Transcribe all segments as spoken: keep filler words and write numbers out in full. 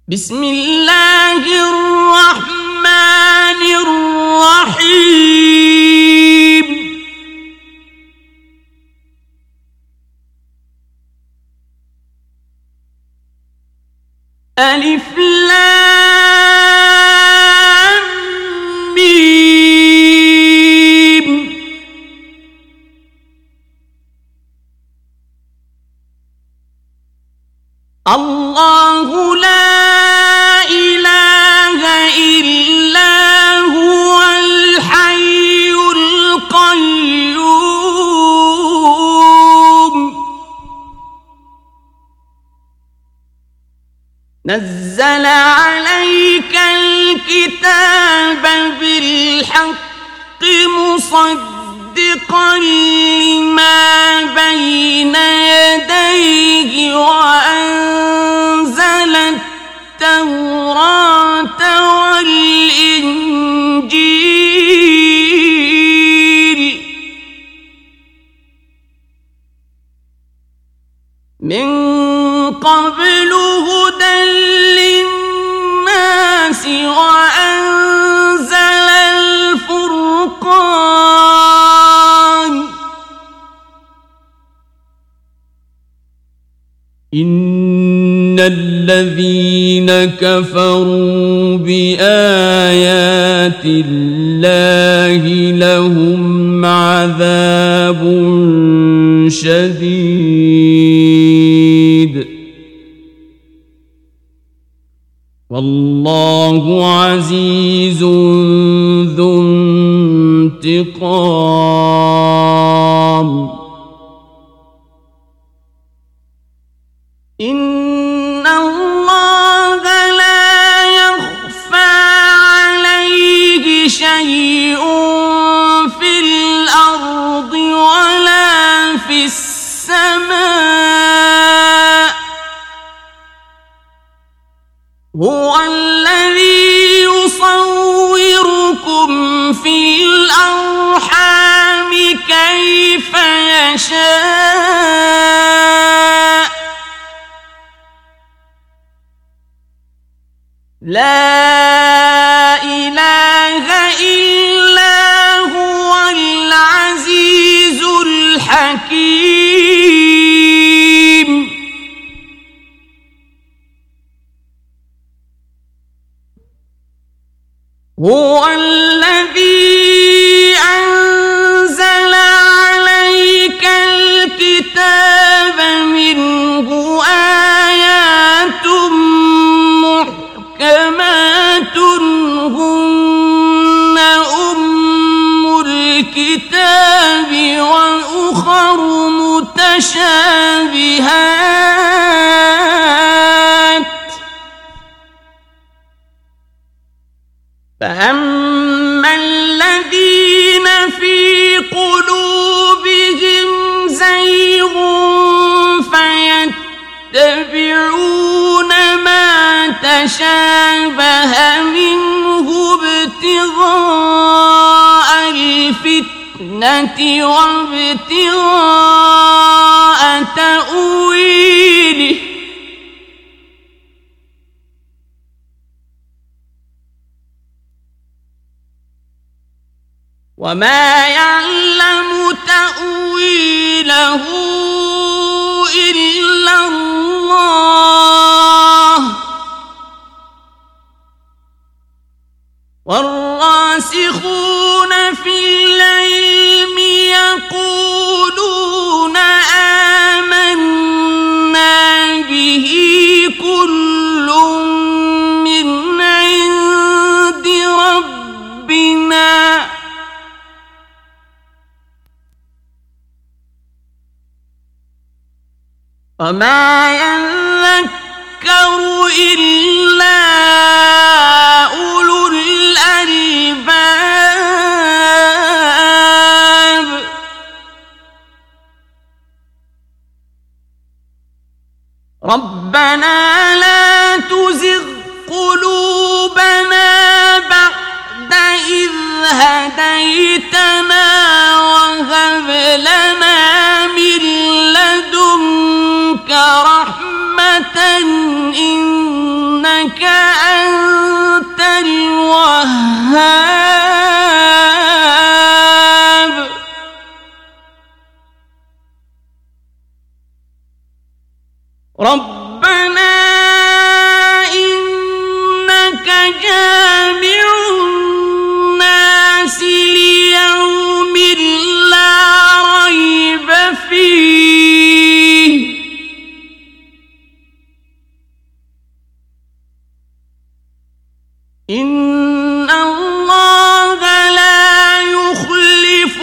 بسم الله الرحمن الرحيم. ألف لام ميم. الله لا إله إلا هو الحي القيوم. نزل عليك الكتاب بالحق مصدقا لما بين يديه وأنزل التوراة والإنجيل من قبل هدى للناس وأنزل الفرقان. إن الذين كفروا بآيات الله لهم عذاب شديد والله عزيز ذو انتقام. إن الله لا يخفى عليه شيء في الأرض ولا في السماء. هو الذي يصوركم في الأرحام كيف يشاء. لا إله إلا هو العزيز الحكيم. هو الذي أنزل عليك الكتاب منه آيات محكمات هن أم الكتاب وأخر متشابهات. فأما الذين في قلوبهم زيغ فيتبعون ما تشابه منه ابتغاء الفتنة وابتغاء تأويله وما يعلم تأويله إلا الله والراسخون في العلم يقولون آمنا به كل من عند ربنا وما يذكر إلا أولو الألباب. ربنا لا تزغ قلوبنا بعد إذ هديتنا وهب لنا من لدنك رحمة إنك أنت الوهاب. ربنا لا تزغ قلوبنا بعد إذ هديتنا وهب لنا من لدنك رحمة إنك أنت الوهاب. إنك أنت الوهاب ربنا إنك جامع الناس ليوم لا ريب فيه إن الله لا يخلف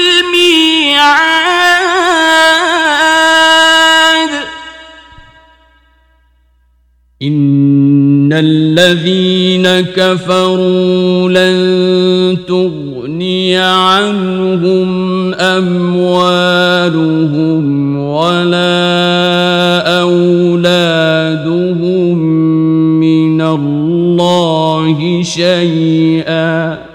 الميعاد إن الذين كفروا لن تغني عنهم أموالهم ولا أولادهم من الله شيئا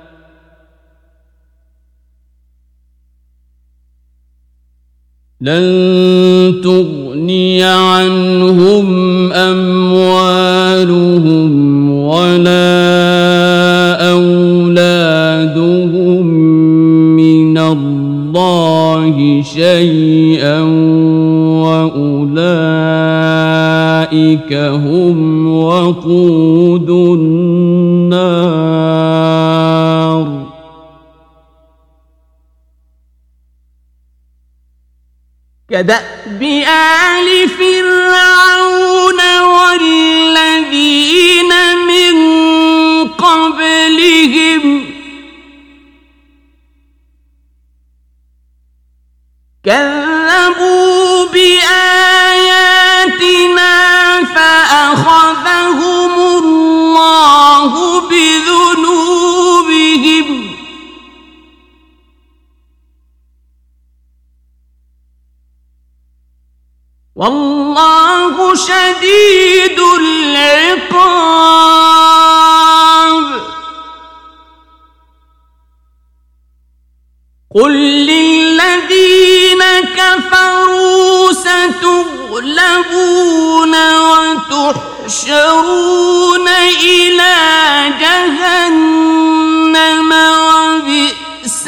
لن تغني عنهم أموالهم ولا أولادهم من الله شيئا وأولئك هم وقود النار كدأب آل فرعون والذين من قبلهم كذبوا بآياتنا فأخذهم الله بذنوبهم والله شديد العقاب قل للذين كفروا ستغلبون وتحشرون إلى جهنم وبئس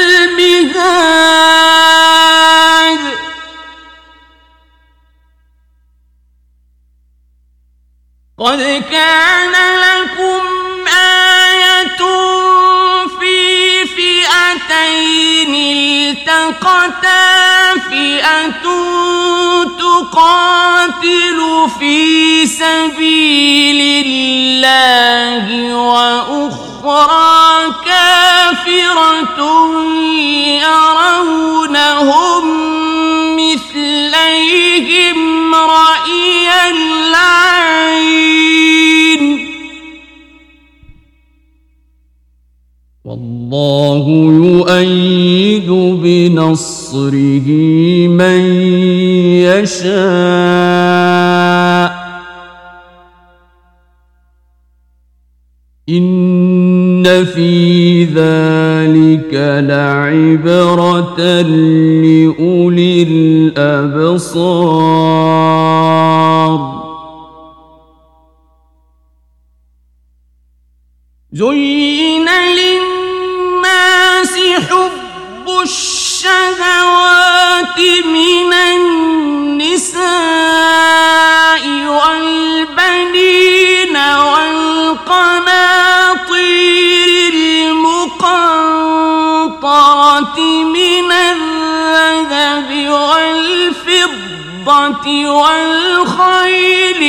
المهاد قد كان لكم آية في فئتين التقتا فئة تقاتل في سبيل الله وأخرى كافرة يرونهم مثليهم رأي العين والله يؤيد بنصره من يشاء إن في ذلك لعبرة لأولي الأبصار زين للناس حب الشهوات من النساء والبنين والقناطير المقنطرة من الذهب والفضة والخيل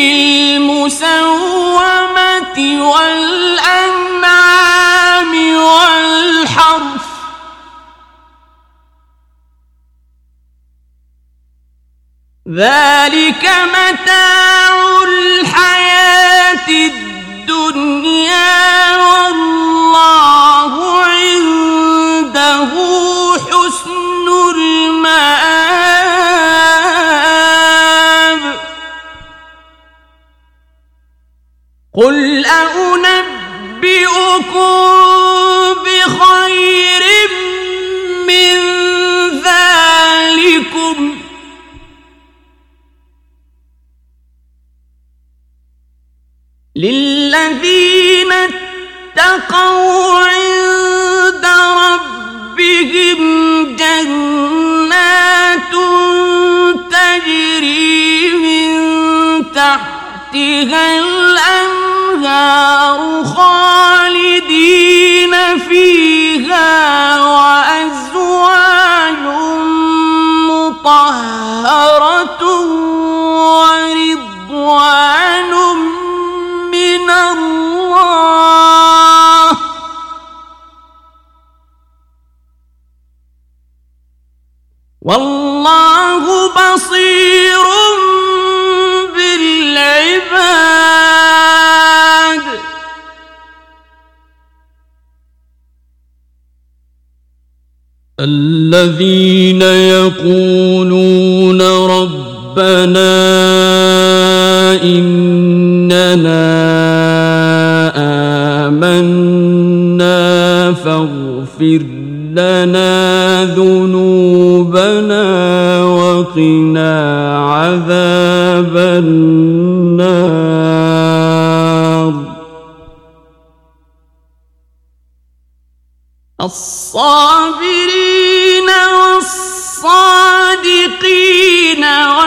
المسومة والأنعام والحرث ذلك متاع الحياة الدنيا والله عنده حسن المآب قل أنبئكم بخير من ذلكم للذين اتقوا عند ربهم جنات تجري من تحتها الأنهار خالدين فيها وأزواج مطهرة ورضوان من الله والله بصير بالعباد. الذين يقولون ربنا إننا آمنا فاغفر لنا ذنوبنا وقنا عذاب النار. الصابرين والصادقين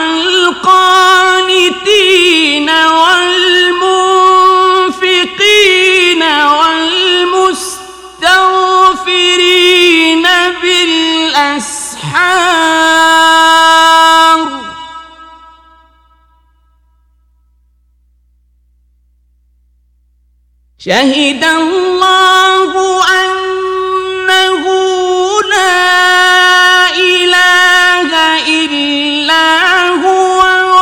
والقانتين والمنفقين والمستغفرين بالأسحار شهد الله أنه لا إله إلا هو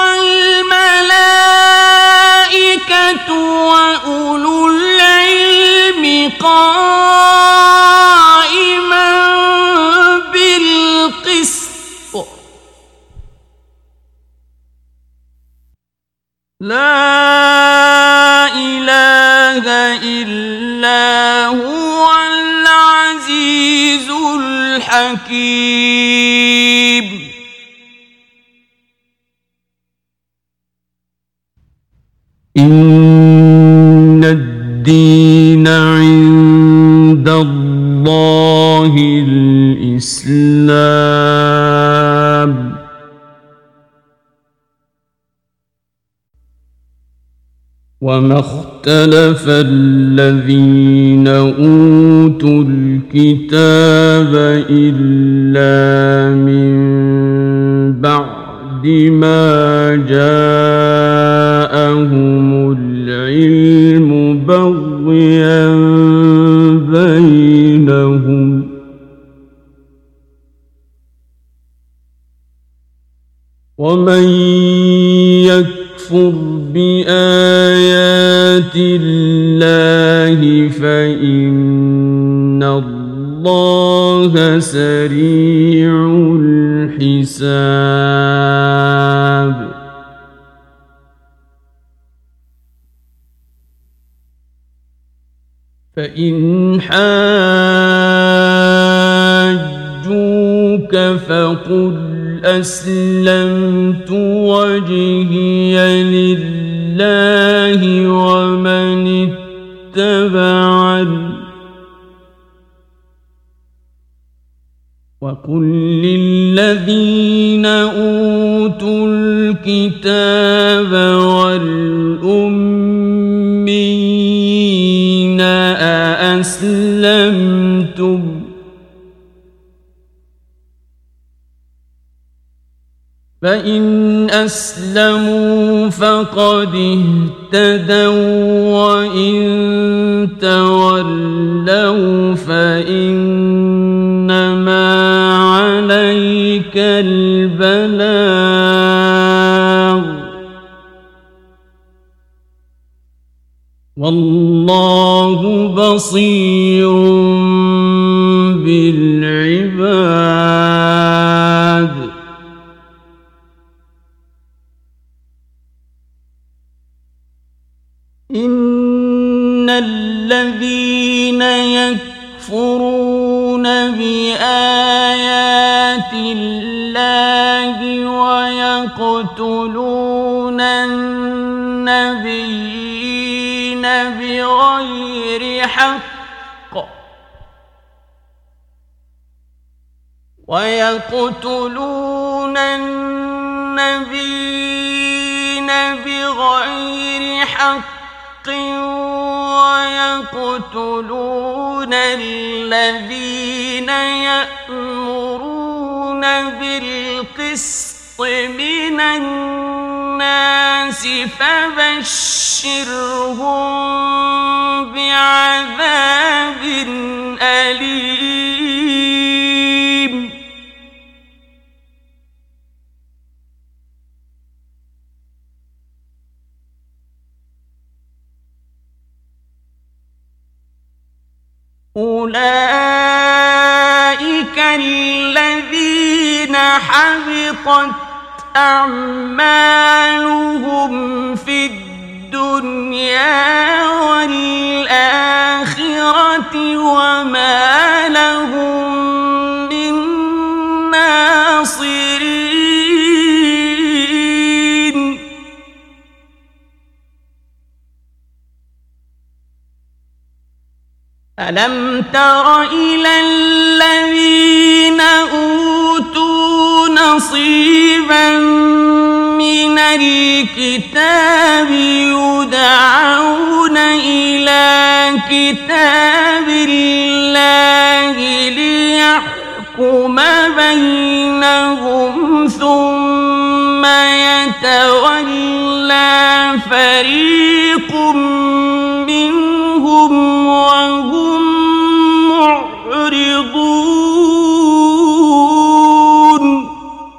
والملائكة وأولو العلم قائما بالقسط لا إله إلا هو العزيز الحكيم. إن الدين عند الله الإسلام وما اختلف الذين أوتوا الكتاب إلا من بعد ما جاءهم العلم بغيا بينهم ومن يكفر بآيات الله فإن الله سريع الحساب. فإن حاجوك فقل أسلمت وجهي لله ومن اتبعني وقل للذين أوتوا الكتاب والأمين أأسلمتم فإن أسلموا فقد اهتدوا وإن تولوا فإنما عليك البلاغ والله بصير بالعباد. إن الذين يكفرون بآيات الله ويقتلون النبيين بغير حق ويقتلون النبيين بغير حق ويقتلون الذين يأمرون بالقسط من الناس فبشرهم بعذاب أليم. أولئك الذين حبطت أعمالهم في الدنيا والآخرة وما لهم من ناصرين. ألم تر إلى الذين أوتوا نصيبا من الكتاب يدعون إلى كتاب الله ليحكم بينهم ثم يتولى فريق منهم وهم معرضون.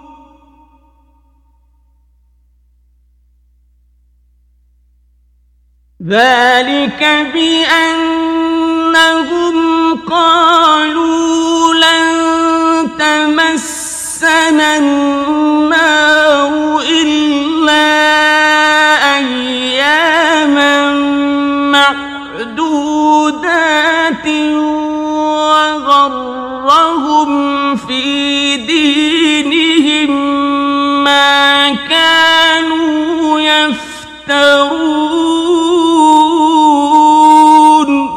ذلك بأنهم قالوا لن تمسنا النار إلا أياما معدودات وغرهم في دينهم ما كانوا يفترون.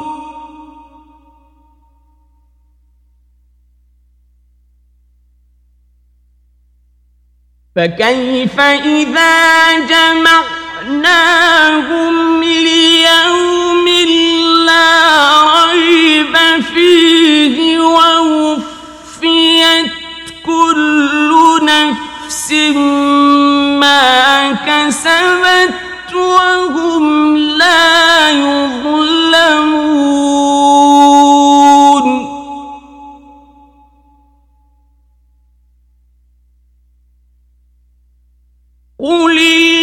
فكيف إذا جمعناهم ليوم لا ريب فيه ووفيت كل نفس ما كسبت وهم لا يظلمون. قل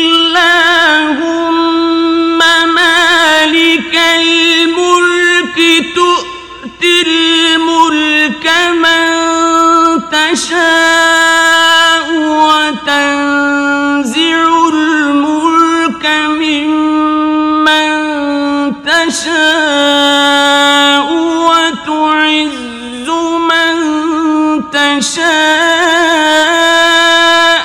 اللهم مالك الملك تؤتي الملك من تشاء وتنزع الملك ممن تشاء وتعز من تشاء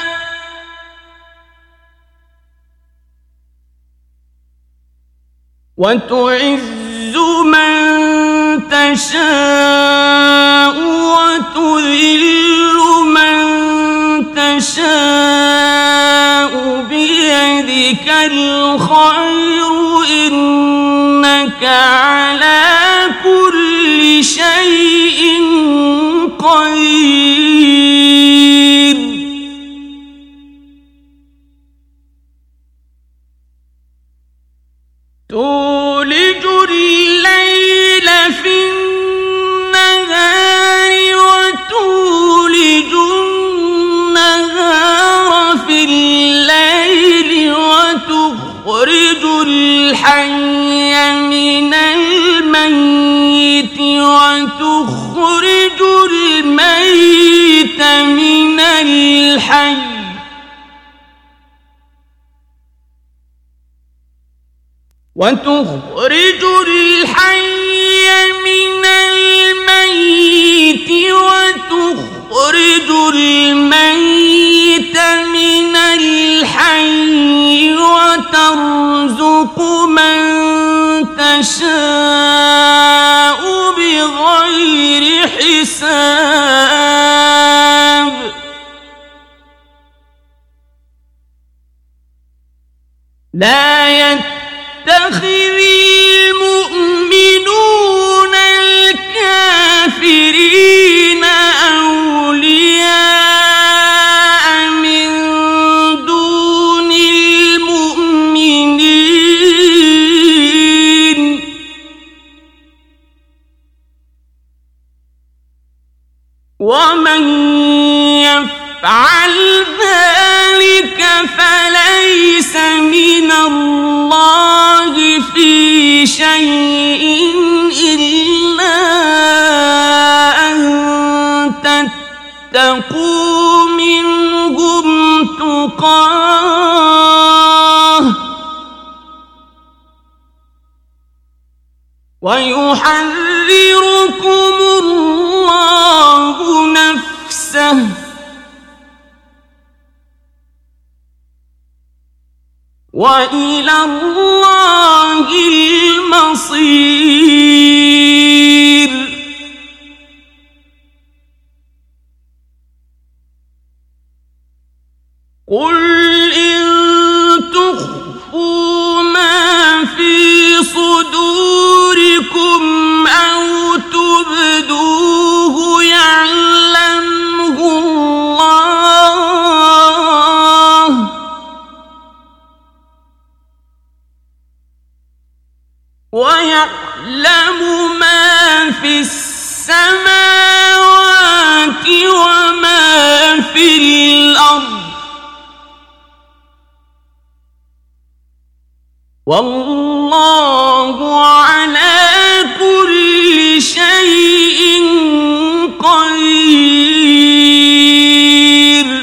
وتعز من تشاء وتذل من تشاء بيدك الخير إنك على كل شيء قدير. تولج الليل في النهار وتولج النهار في الليل وتخرج الحي من الميت وتخرج الميت من الحي وتخرج الحي من الميت وتخرج الميت من الحي وترزق من يشاء بغير حساب لا يتخذ المؤمنون الكافرين أولياء من دون المؤمنين ومن يفعل ذلك فليس من الله في شيء إلا أن تتقوا منهم تقاه ويحذركم الله نفسه وإلى الله المصير قل إن تخفوا ما في صدوركم أو تبدوه يعلمه الله ويعلم ما في السماوات وما في الأرض والله على كل شيء قدير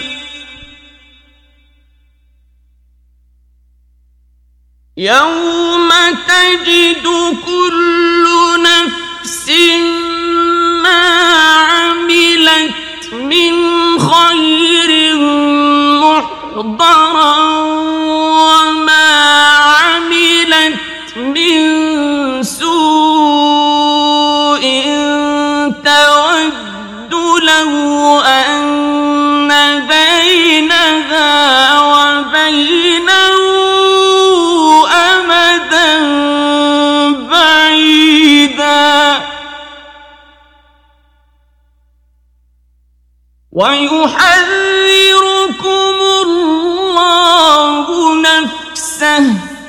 يوم تجد كل نفس ما عملت من خير محضرا وما عملت من سوء تود لو أن بينها وبينه أمدا بعيدا ويحذركم الله نفسه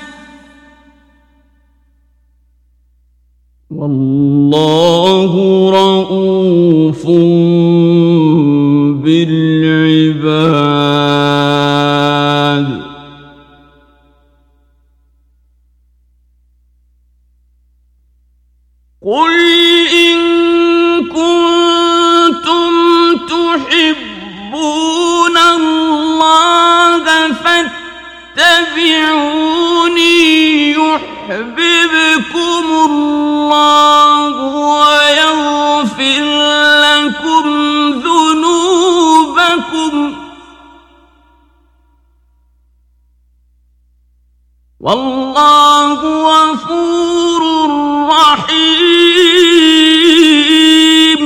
والله رؤوف بالعباد قل إن كنتم تحبون الله فاتبعوني يحببكم الله ويغفر لكم ذنوبكم والله غفور رحيم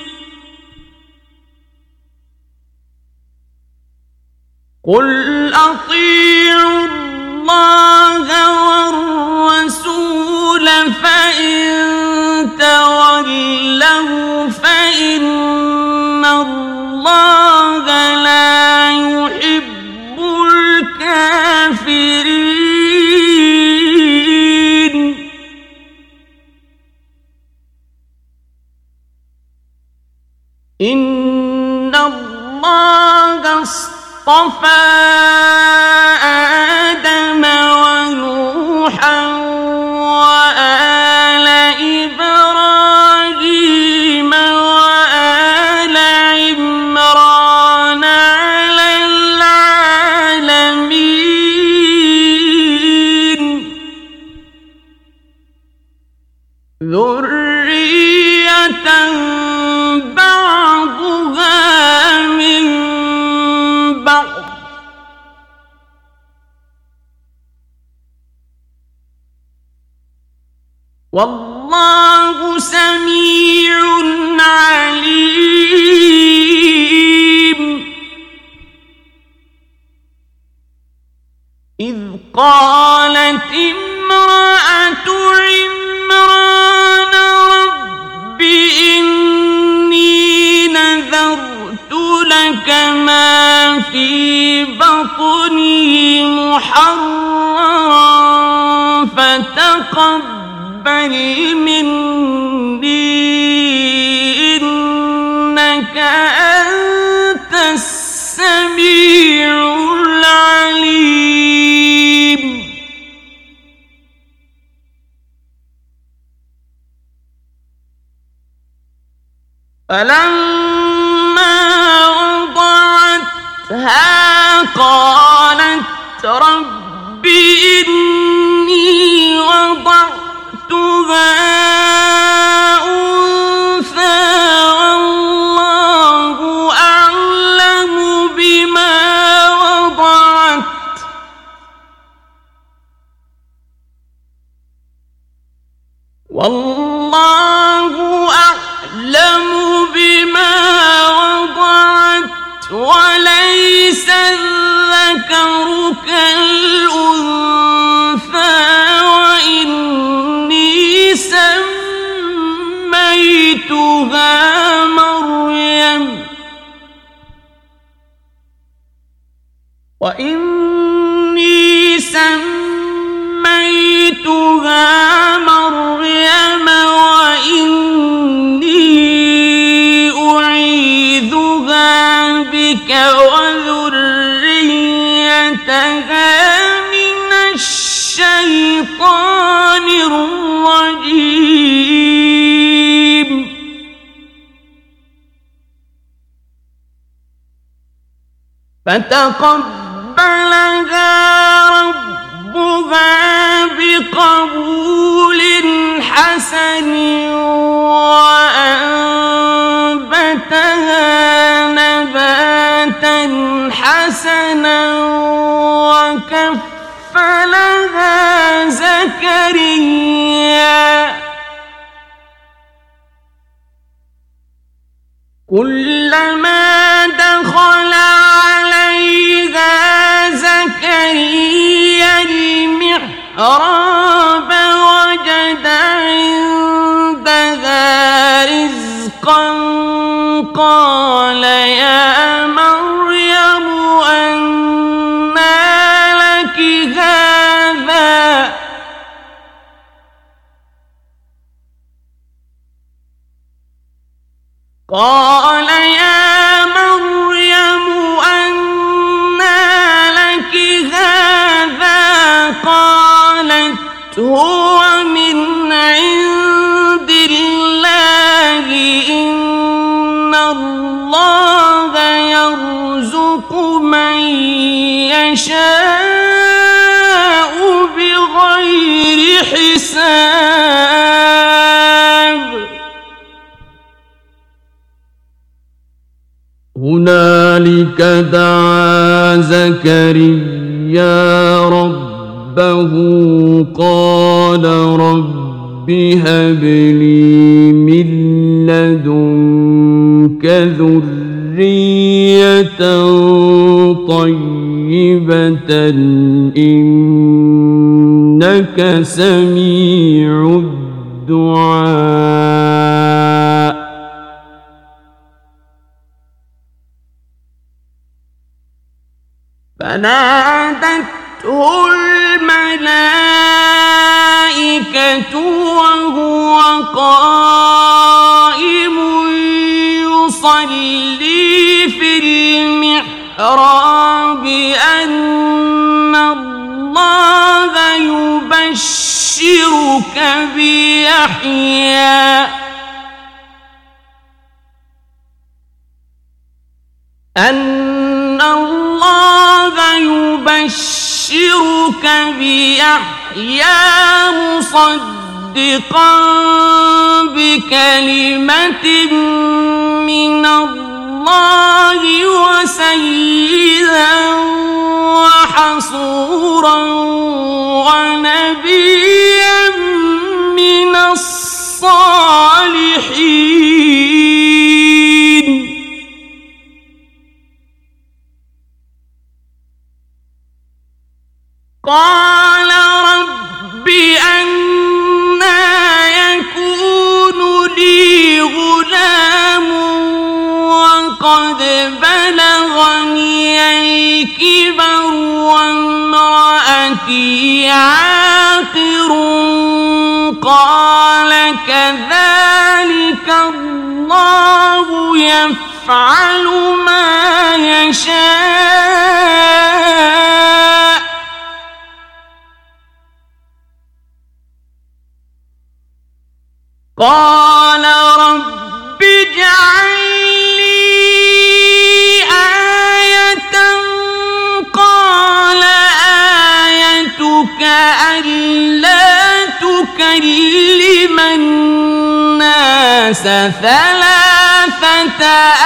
قل أطيعوا الله والرسول فإن تولوا فإن الله لا يحب الكافرين إن الله اصطفى آدم ونوحا وآل إبراهيم وآل عمران على العالمين ذرية بعضها من بعض والله سميع عليم. إذ قالت امرأة عمران رب إني نذرت لك ما في بطني محررا فتقبل مني إنك أنت السميع العليم. فلما وضعتها قالت رب إني وضعتها أنثى والله أعلم بما وضعت والله أعلم بما وضعت وليس الذكر كالأنثى وإني سميتها مريم وإني سميتها مريم وإني أعيذها بك وذريتها من الشيطان الرجيم. فتقبلها ربها بقبول حسن وأنبتها نباتا حسنا وكفلها زكريا كلما دخل عليها زكريا المحراب وجد عندها رزقا قال يا مريم أنى لك هذا قال يا مريم أنى لك هذا قالت هو من عند الله إن الله يرزق من يشاء بغير حساب. هنالك دعا زكريا ربه قال رب هب لي من لدنك ذرية طيبة إنك سميع الدعاء. فنادته الملائكة وهو قائم يصلي في المحراب أن الله يبشرك بيحيى أن الله يبشرك بيحيى مصدقا بكلمة من الله وسيدا وحصورا ونبيا من كبر وامرأتي عاقر قال كذلك الله يفعل ما يشاء قال رب اجعل لي آية قال آيتك ألا تكلم الناس ثلاثة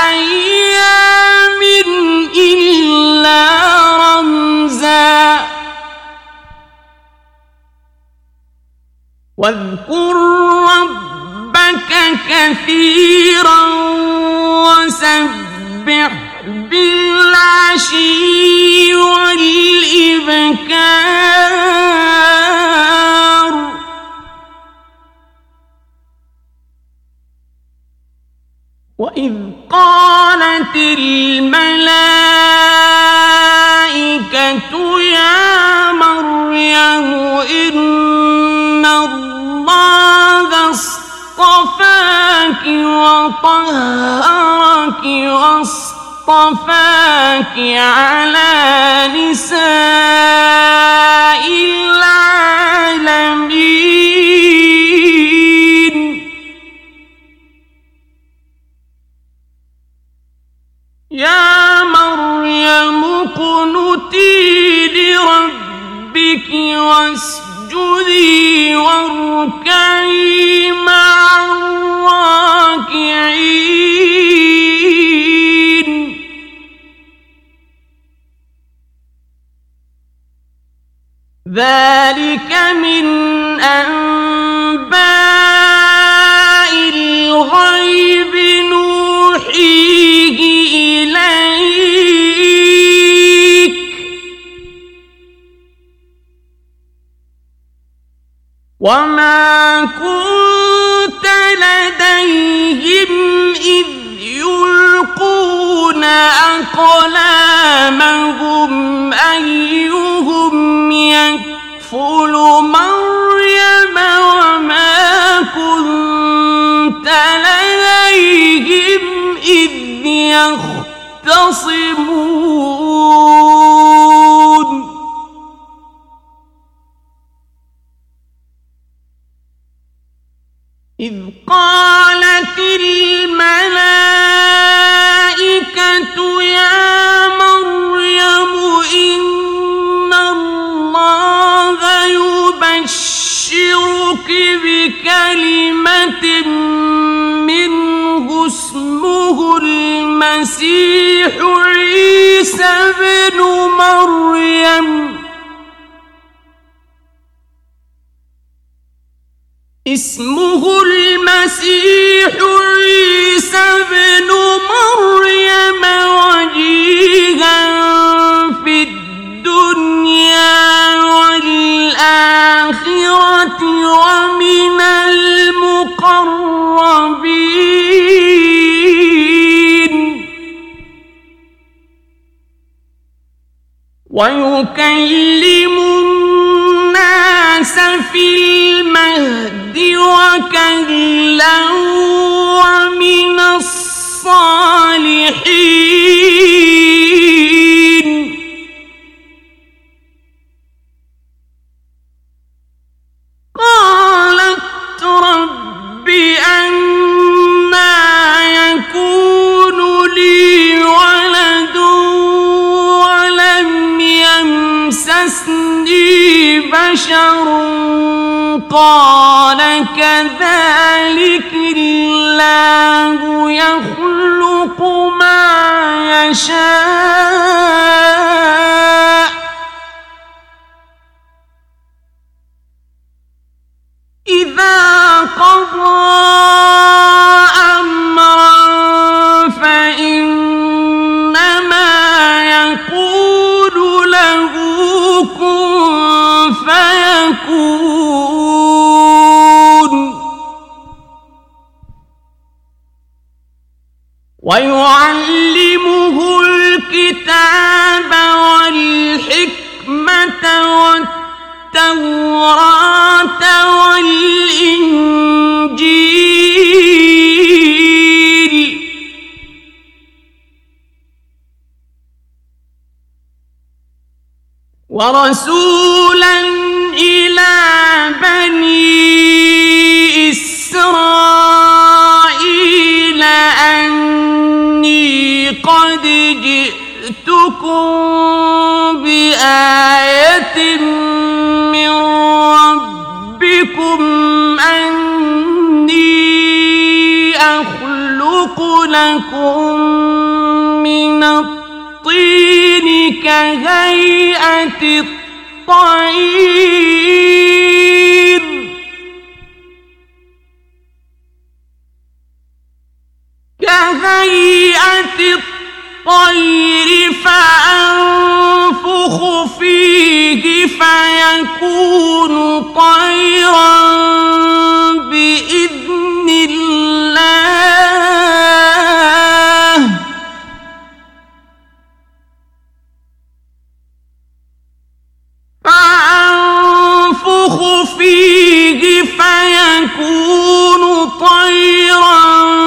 أيام إلا رمزا واذكر ربك كثيرا وسبح بالعشي والإبكار وإذ قالت الملائكة يا مريم إن الله اصطفاك وطهرك واصطفاك على نساء العالمين يا مريم اقنتي لربك واسجدي واركعي مع الراكعين ذلك من أنباء الغيب نوحيه إليك وما كنت لديهم إذ يلقون أقلامهم أيهم يكفل مريم وما كنت لديهم إذ يختصمون إذ قالت الملائكة يا مريم إن الله يبشرك بكلمة منه اسمه المسيح عيسى ابن مريم اسمه المسيح عيسى ابن مريم وجيها في الدنيا والآخرة ومن المقربين ويكلم الناس في المهد وكهلا ومن الصالحين قالت رب أنى يكون لي ولد ولم يمسسني بشر قال كذلك الله يخلق ما يشاء إذا قضى أمرا فإنما يقول له كن فيكون ويعلمه الكتاب والحكمة لكم من الطين كهيئة الطير كهيئة الطير فأنفخ فيه فيكون طيرا بإذن الله فأنفخ فيه فيكون طيرا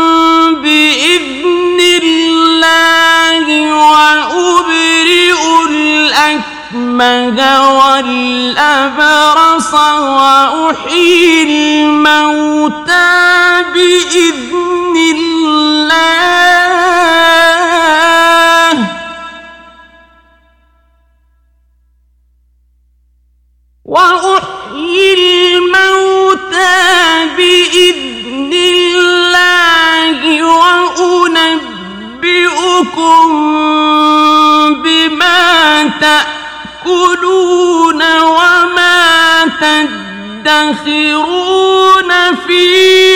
بإذن الله وأبرئ الأكمه والأبرص وأحيي الموتى بإذن الله وأحيي الموتى بإذن الله وأنبئكم بما تأكلون وما تدخرون في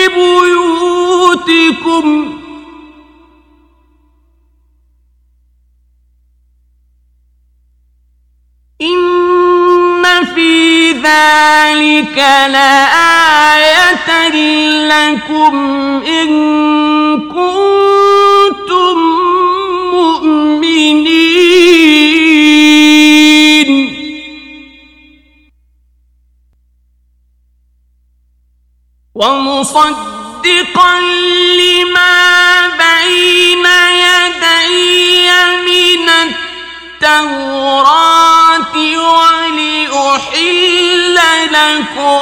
بيوتكم إن في ذلك لآية لكم إن كنتم مؤمنين ومصدقا لما بين يدي من التوراة ولأحل لكم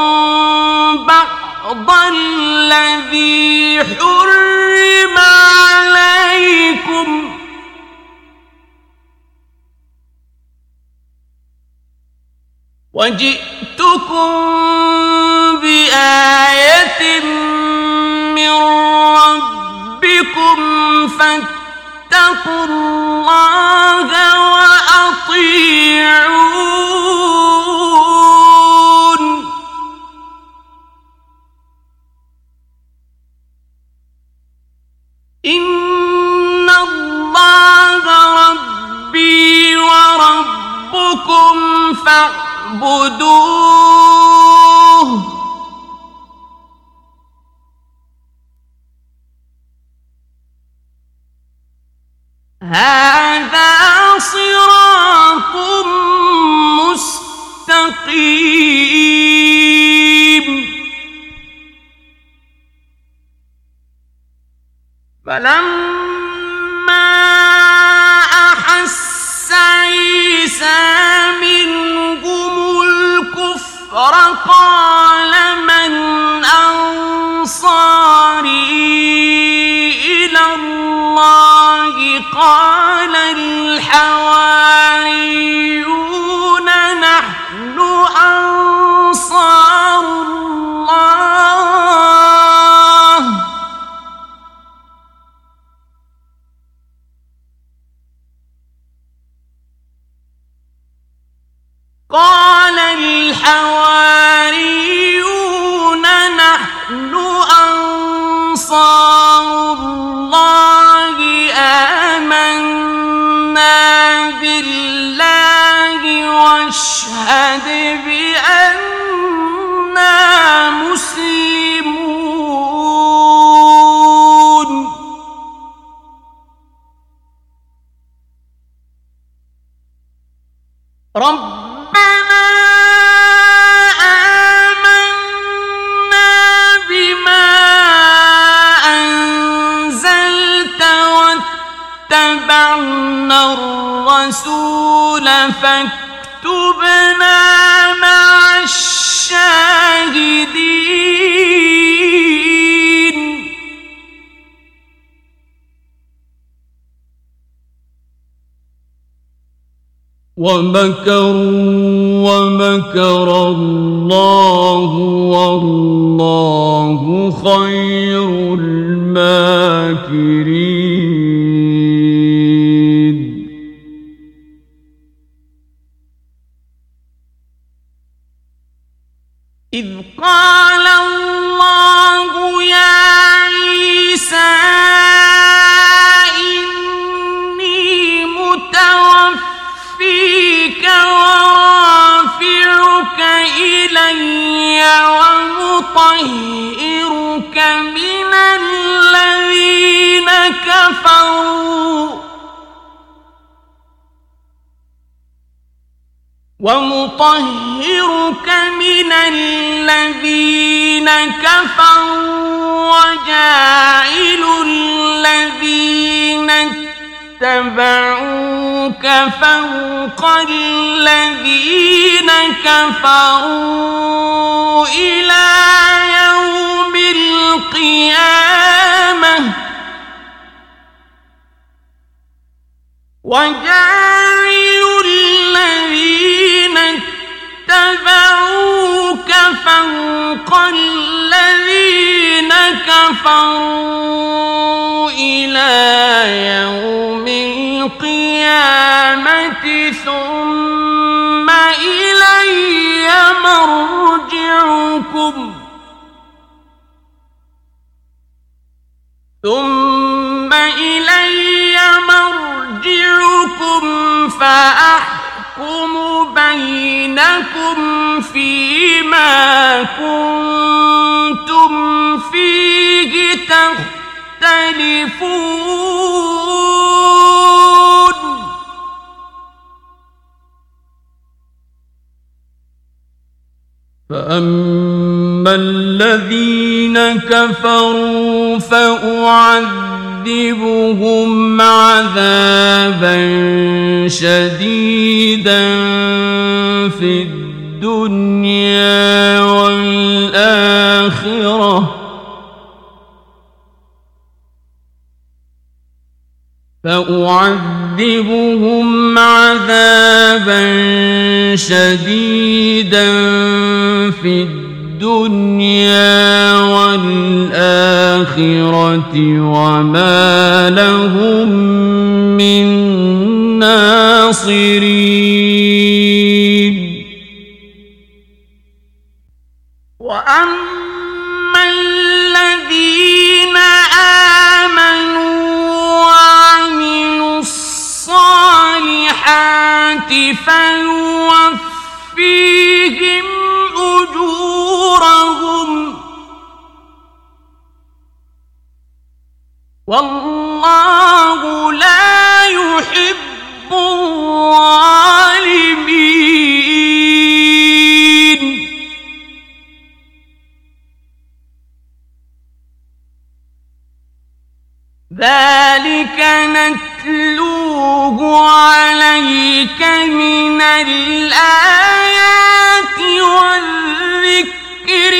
بعض الذي حرم عليكم وجئتكم بآية من ربكم فاتقوا الله وأطيعون إن الله ربي وربكم فاعبدوه هذا صراط مستقيم فلما أحس عيسى منهم الكفر قال من أنصاري إلى الله قال الحواريون نحن أنصار الله قال الحواريون نحن أنصار الله آمنا بالله واشهد بأننا مسلمون ربنا آمنا بما أنزلت واتبعنا الرسول فاكتبنا مع الشاهدين ومكروا ومكر الله والله خير الماكرين الماكرين إذ قال الله يا عيسى إني متوفيك ورافعك إلي ومطهرك من الذين كفروا ومطهرك من الذين كفروا وجاعل الذين اتبعوك فوق الذين كفروا إلى يوم القيامة وجاعل الذين اتبعوك فوق الذين كفروا إلى يوم القيامة ثم إلي مرجعكم ثم إلي مرجعكم فأحكم بينكم فيما كنتم فيه تختلفون فأما الذين كفروا فأعذبهم عذابا شديدا في الدنيا والآخرة فأعذبهم عذابا شديدا في الدنيا والآخرة وما لهم من ناصرين وأما الذين آمنوا وعملوا الصالحات فيوفيهم أجورهم والله لا يحب الظالمين ذلك نتلوه عليك من الآيات والذكر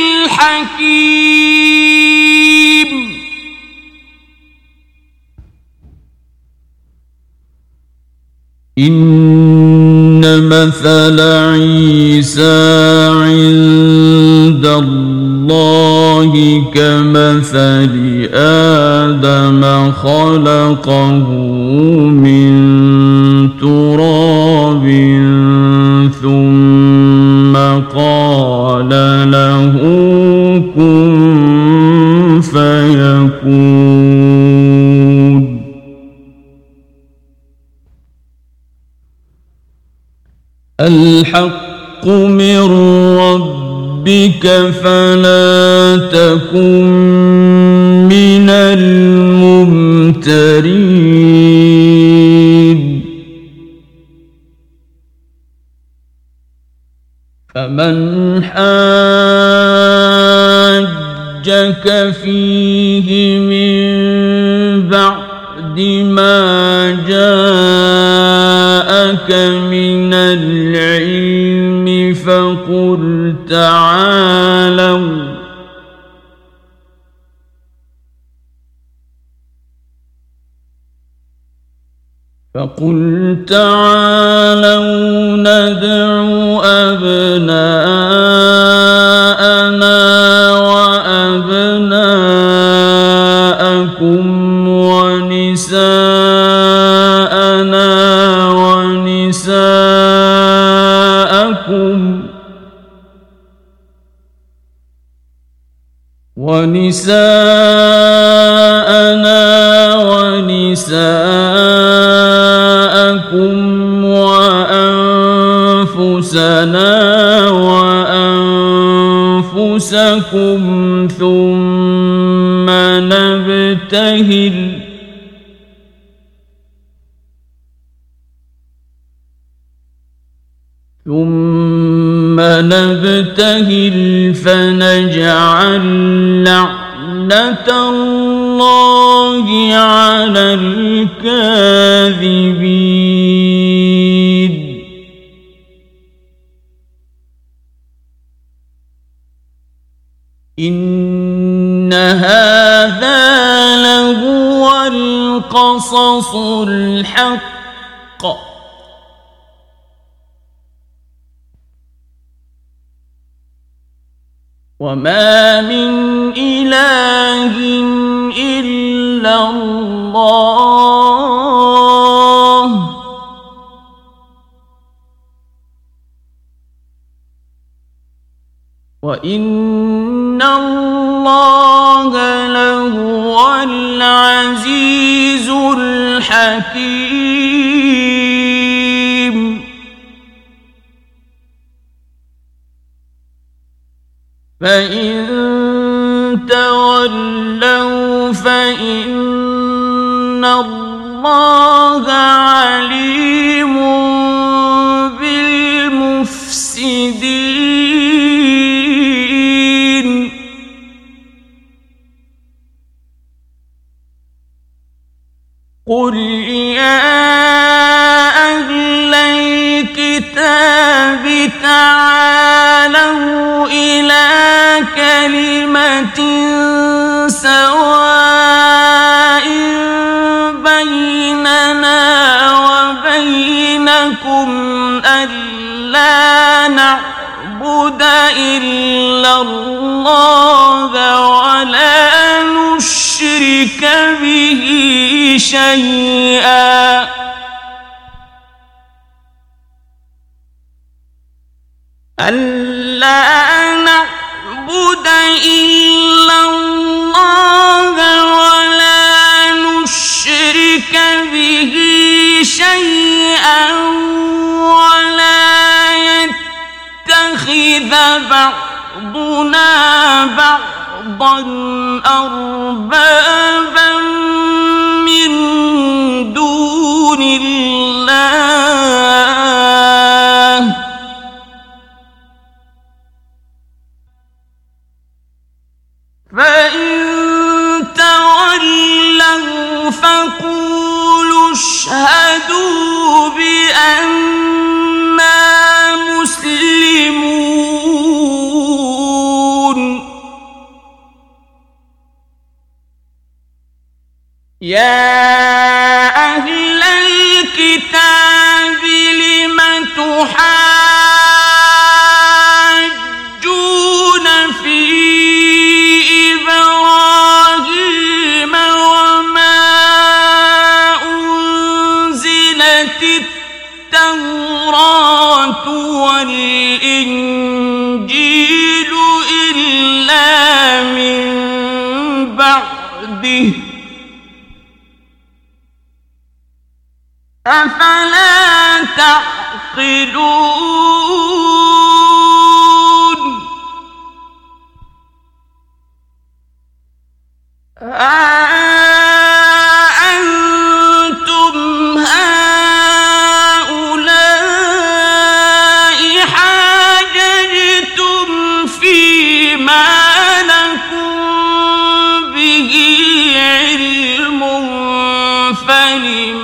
الحكيم إن مثل عيسى عند الله كمثل آدم خلقه من تراب ثم قال له كن فيكون الحق من ربك فلا تكن من الممترين فمن حاجك فيه من بعد ما جاءك من العلم فقل تعالوا فقل تعالوا ندع أبناءنا وأبناءكم ونساءنا ونساءكم وأنفسنا وأنفسكم ثم نبتهل ثم نبتهل فنجعل لعنة الله على الكاذبين إن هذا لهو القصص الحق وما من إله إلا الله وإن الله لهو العزيز الحكيم فإن تولوا فإن الله عليم بالمفسدين قل يا أهل الكتاب تعالوا إلى كلمة سواء بيننا وبينكم ألا نعبد إلا الله ولا نشرك به شيئا ألا نعبد إلا الله ولا نشرك به شيئا ولا يتخذ بعضنا بعضا أربابا من دون الله فإن تولوا فقولوا اشهدوا بأننا مسلمون يا أهل الكتاب لم تحاجون في إبراهيم وما أنزلت التوراة والإنجيل إلا من بعده أفلا تعقلون ها أنتم هؤلاء حاججتم فيما لكم به علم فلم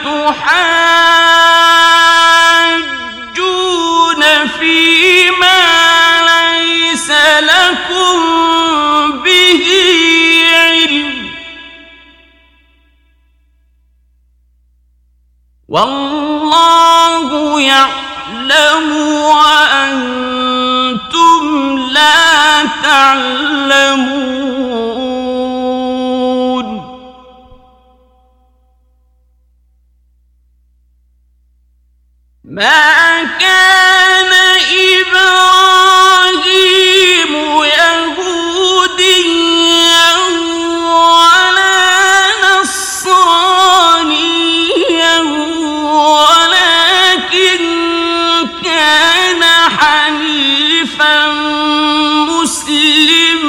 تحاجون فيما ليس لكم به علم والله يعلم وأنتم لا تعلمون ما كان إبراهيم يهوديا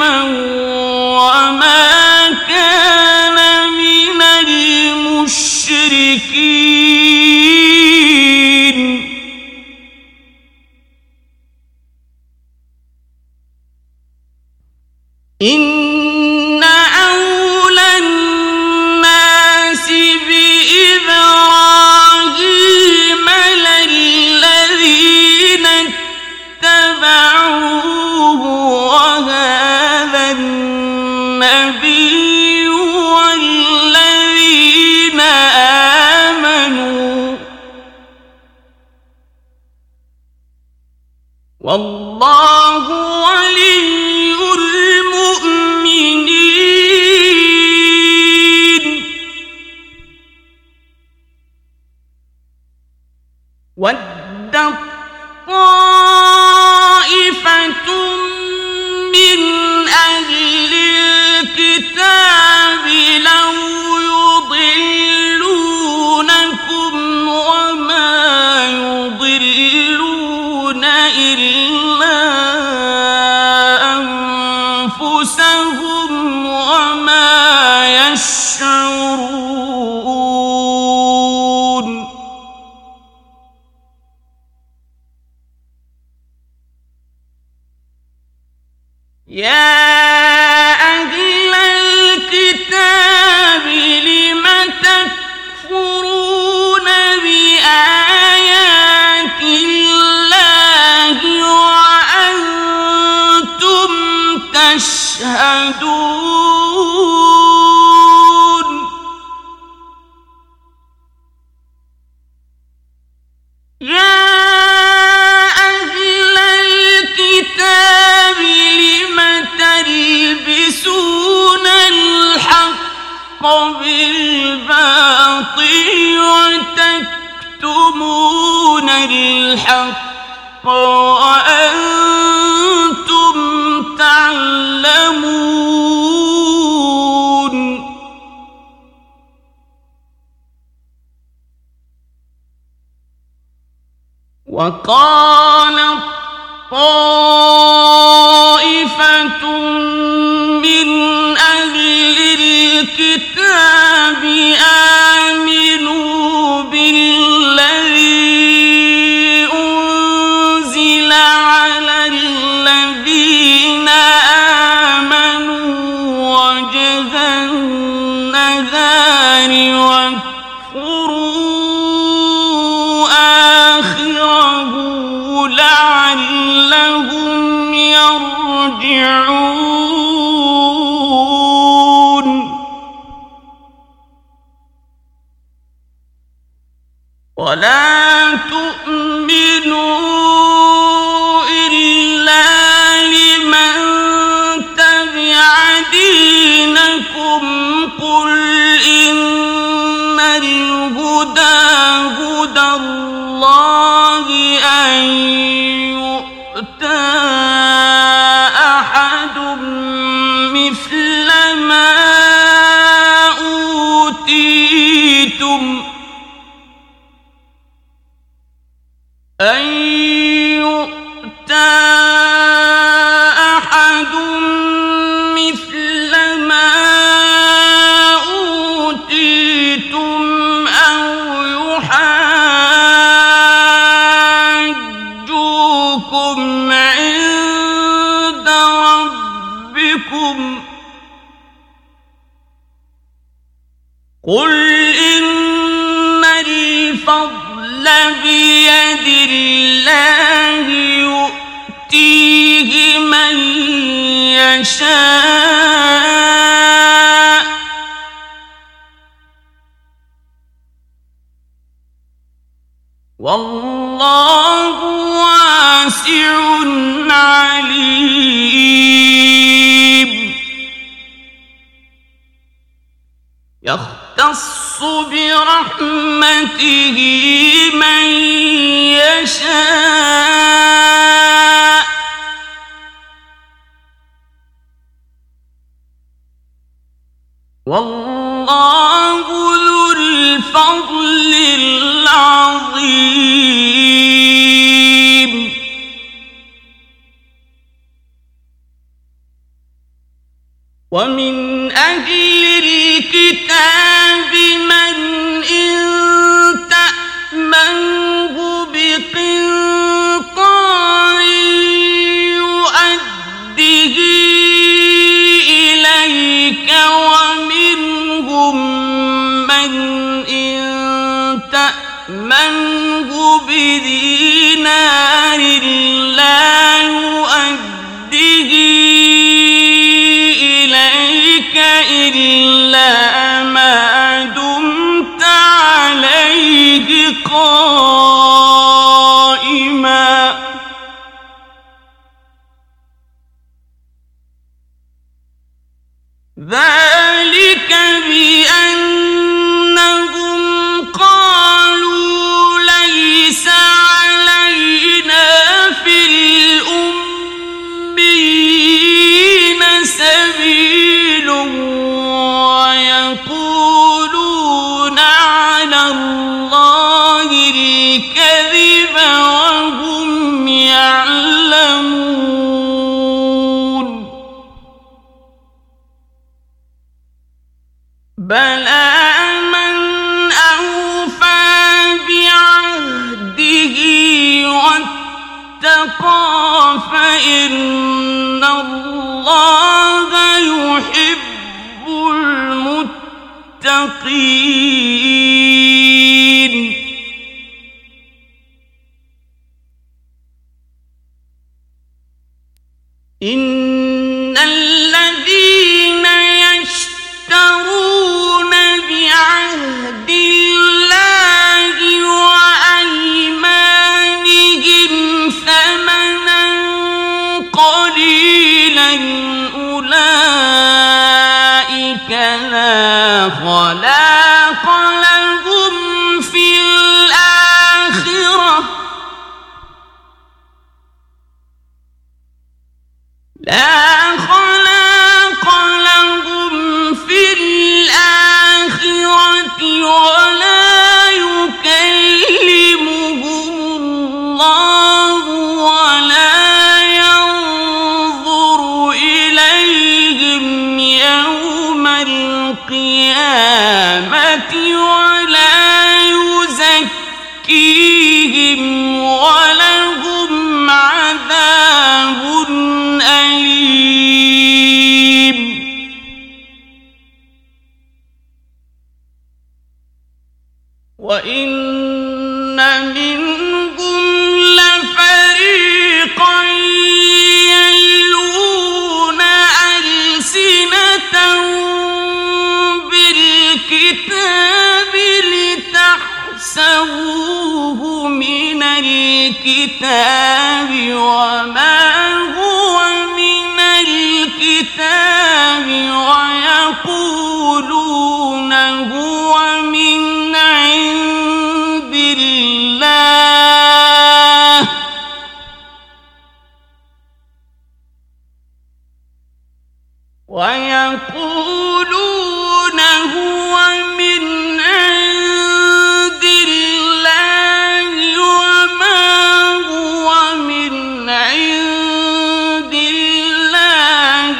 وما كان من المشركين. إن أولى الناس بإبراهيم للذين اتبعوه وهذا النبي والذين آمنوا والله ولي المؤمنين. ودت طائفة من أهل الكتاب لو يضلونكم وما يضلون إلا أنفسهم وما يشعرون. يا أهل الكتاب لم تكفرون بآيات الله وأنتم تشهدون. يا أهل الكتاب لم تلبسون الحق بالباطل وتكتمون الحق وأنتم تعلمون. وقالت طائفة من أهل الكتاب آمنوا بالذي أنزل على الذين آمنوا وجه النهار واكفروا آخره لعلهم يرجعون. ولا تؤمنوا إلا لمن تبع دينكم قل إن الهدى هدى الله أن يؤتى أحد مثل ما أوتيتم أن يؤتى أحد مثل ما أوتيتم أو يحاجوكم عند ربكم قل إن الفضل بيد الله يؤتيه من يشاء والله واسع عليم. يختص برحمته من يشاء والله ذو الفضل العظيم. ومن أهل الكتاب من إن تأمنه بقنطار يؤده إليك ومنهم من إن تأمنه بدينار لا يؤده إليك إلا ما دمت عليه قائما ذلك بأنهم قالوا ليس علينا في الأميين سبيل ويقولون على الله الكذب وهم يعلمون بلى من أوفى بعهده واتقى فإن الله يحب المتقين إن الذين يشترون بعهد الله وأيمانهم ثمنا قليلا أولئك لا خلاق لهم في الآخرة لا خلاق لهم في الآخرة ولا يكلمهم الله ولا ينظر إليهم يوم القيامة ولا يزكيهم ولهم عذاب أليم وإن منهم لفريقا يلوون ألسنتهم بالكتاب لتحسبوه من الكتاب وما هو من الكتاب ويقولون هو من عند الله ويقولون هو من عند الله وما هو من عند الله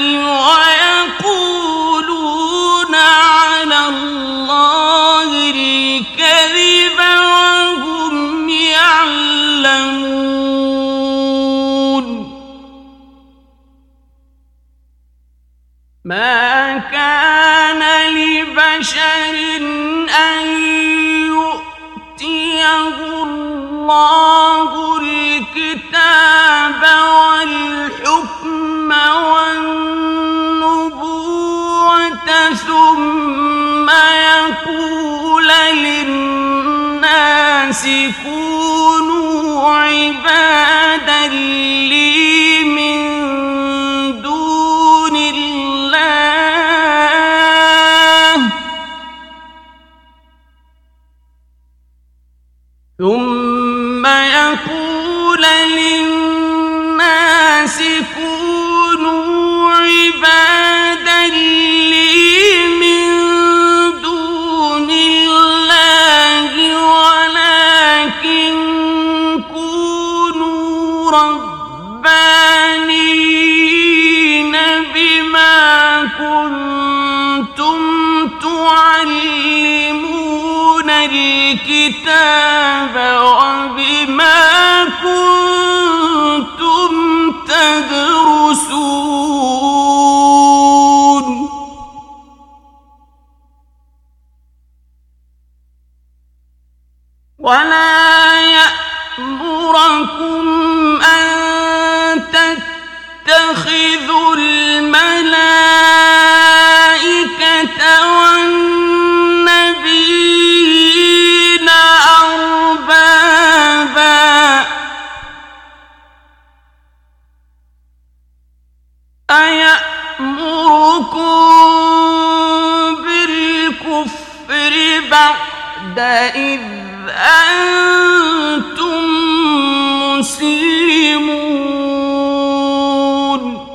ويقولون على الله الكذب وهم يعلمون ما كان لبشر أن يؤتيه الله الكتاب والحكم والنبوة ثم يقول للناس كونوا عبادا لي من دون الله ثم يقول للناس كونوا عبادا لي من دون الله ولكن كونوا ربانيين كنتم تعلمون الكتاب وبما كنتم تدرسون ولا يأمركم أن تتخذوا الملائكة والنبيين أربابا أيأمركم بالكفر بعد إذ أنتم مسلمون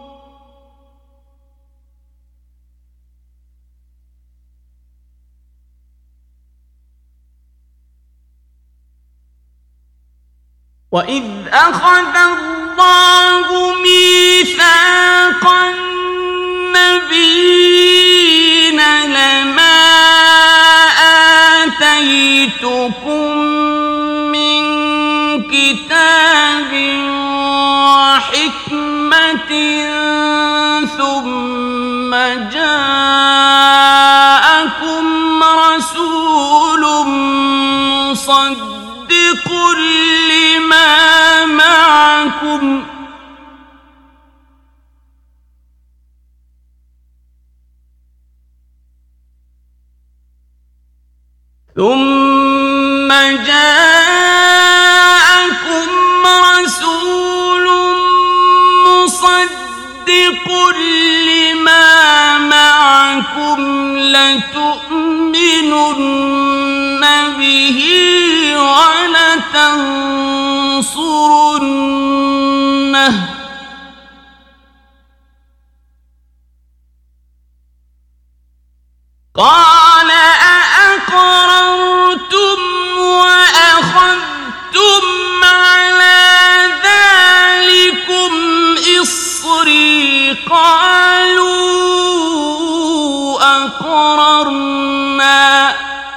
وإذ أخذ الله ميثاق النبيين لما آتيتكم من كتاب وحكمة ثم جاءكم رسول مصدق لما معكم ثم جاءكم رسول مصدق لما معكم لتؤمنن به ولتنصرنه قال أأقررتم وأخذتم على ذلكم إصري قالوا أقررنا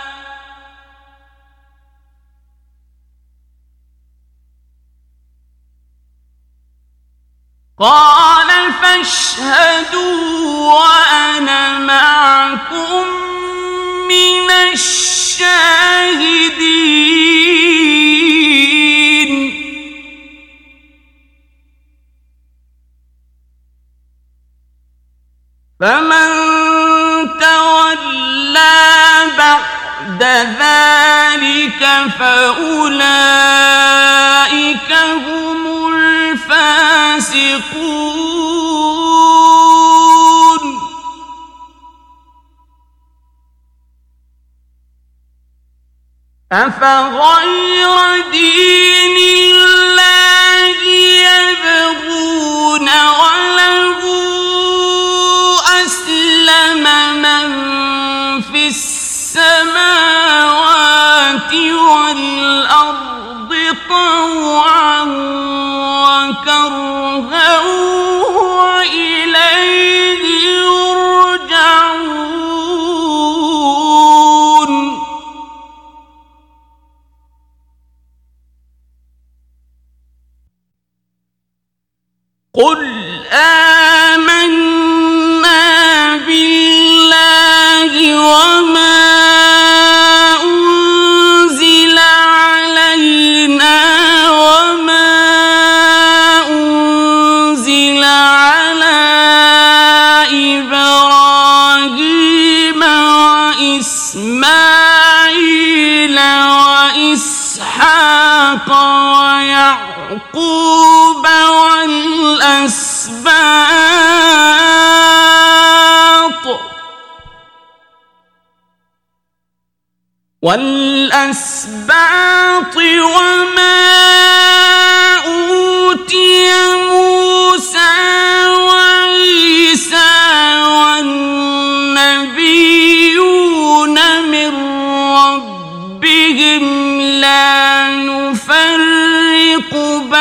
قال فاشهدوا وأنا معكم من الشاهدين فمن تولى بعد ذلك فأولئك هم الفاسقون أفغير دين الله يبغون وله أسلم من في السماوات والأرض طوعا وكرها وإليه يرجعون قل آمنا بالله وما أنزل علينا وما أنزل على إبراهيم وإسماعيل وإسحاق ويعقوب والأسباط والأسباط وما أوتي موسى وعيسى والنبيون من ربهم لا نفرق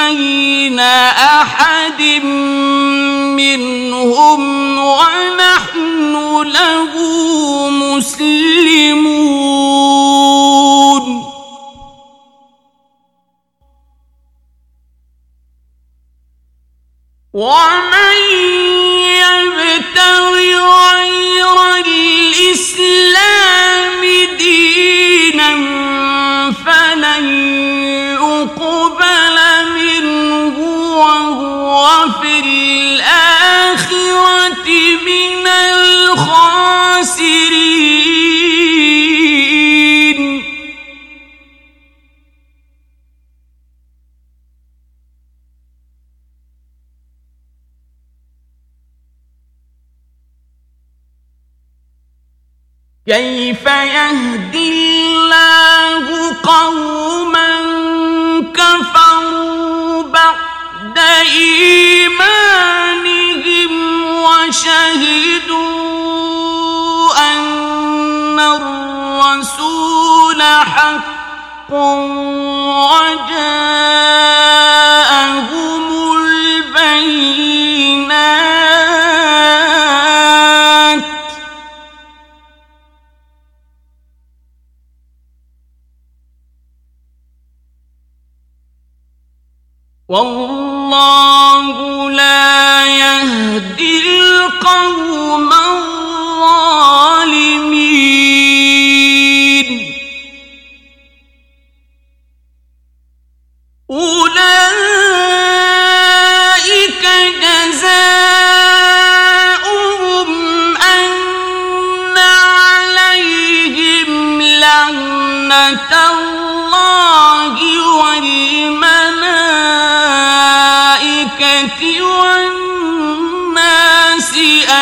بين أحد منهم ونحن ومن يبتغ غير الإسلام دينا فلن يقبل منه وهو في الآخرة من الخاسرين. كيف يهدي الله قوما كفروا بعد إيمانهم وشهدوا أن الرسول حق وجاءهم البينات والله لا يهدي القوم الظالمين. أولئك جزاؤهم أن عليهم لعنة الله والملائكة والناس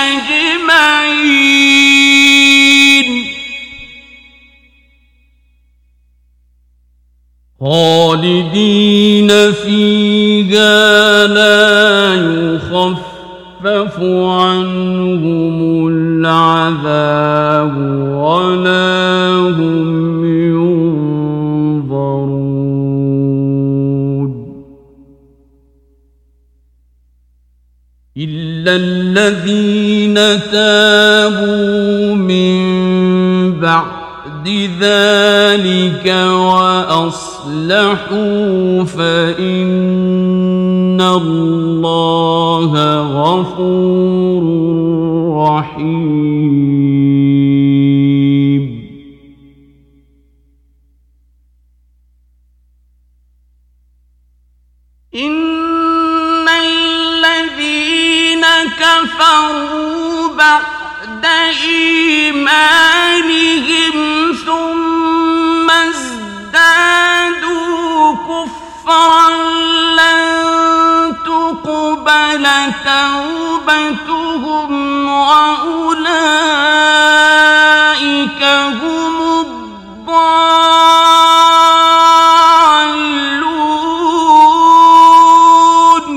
أجمعين خالدين فيها لا يخفف عنهم العذاب ولا هم ينظرون إلا الذين تابوا من بعد ذلك وأصلحوا فإن الله غفور رحيم. إن الذين كفروا بعد إيمانهم ثم ازدادوا كفرا لن تقبل توبتهم وأولئك هم الضالون.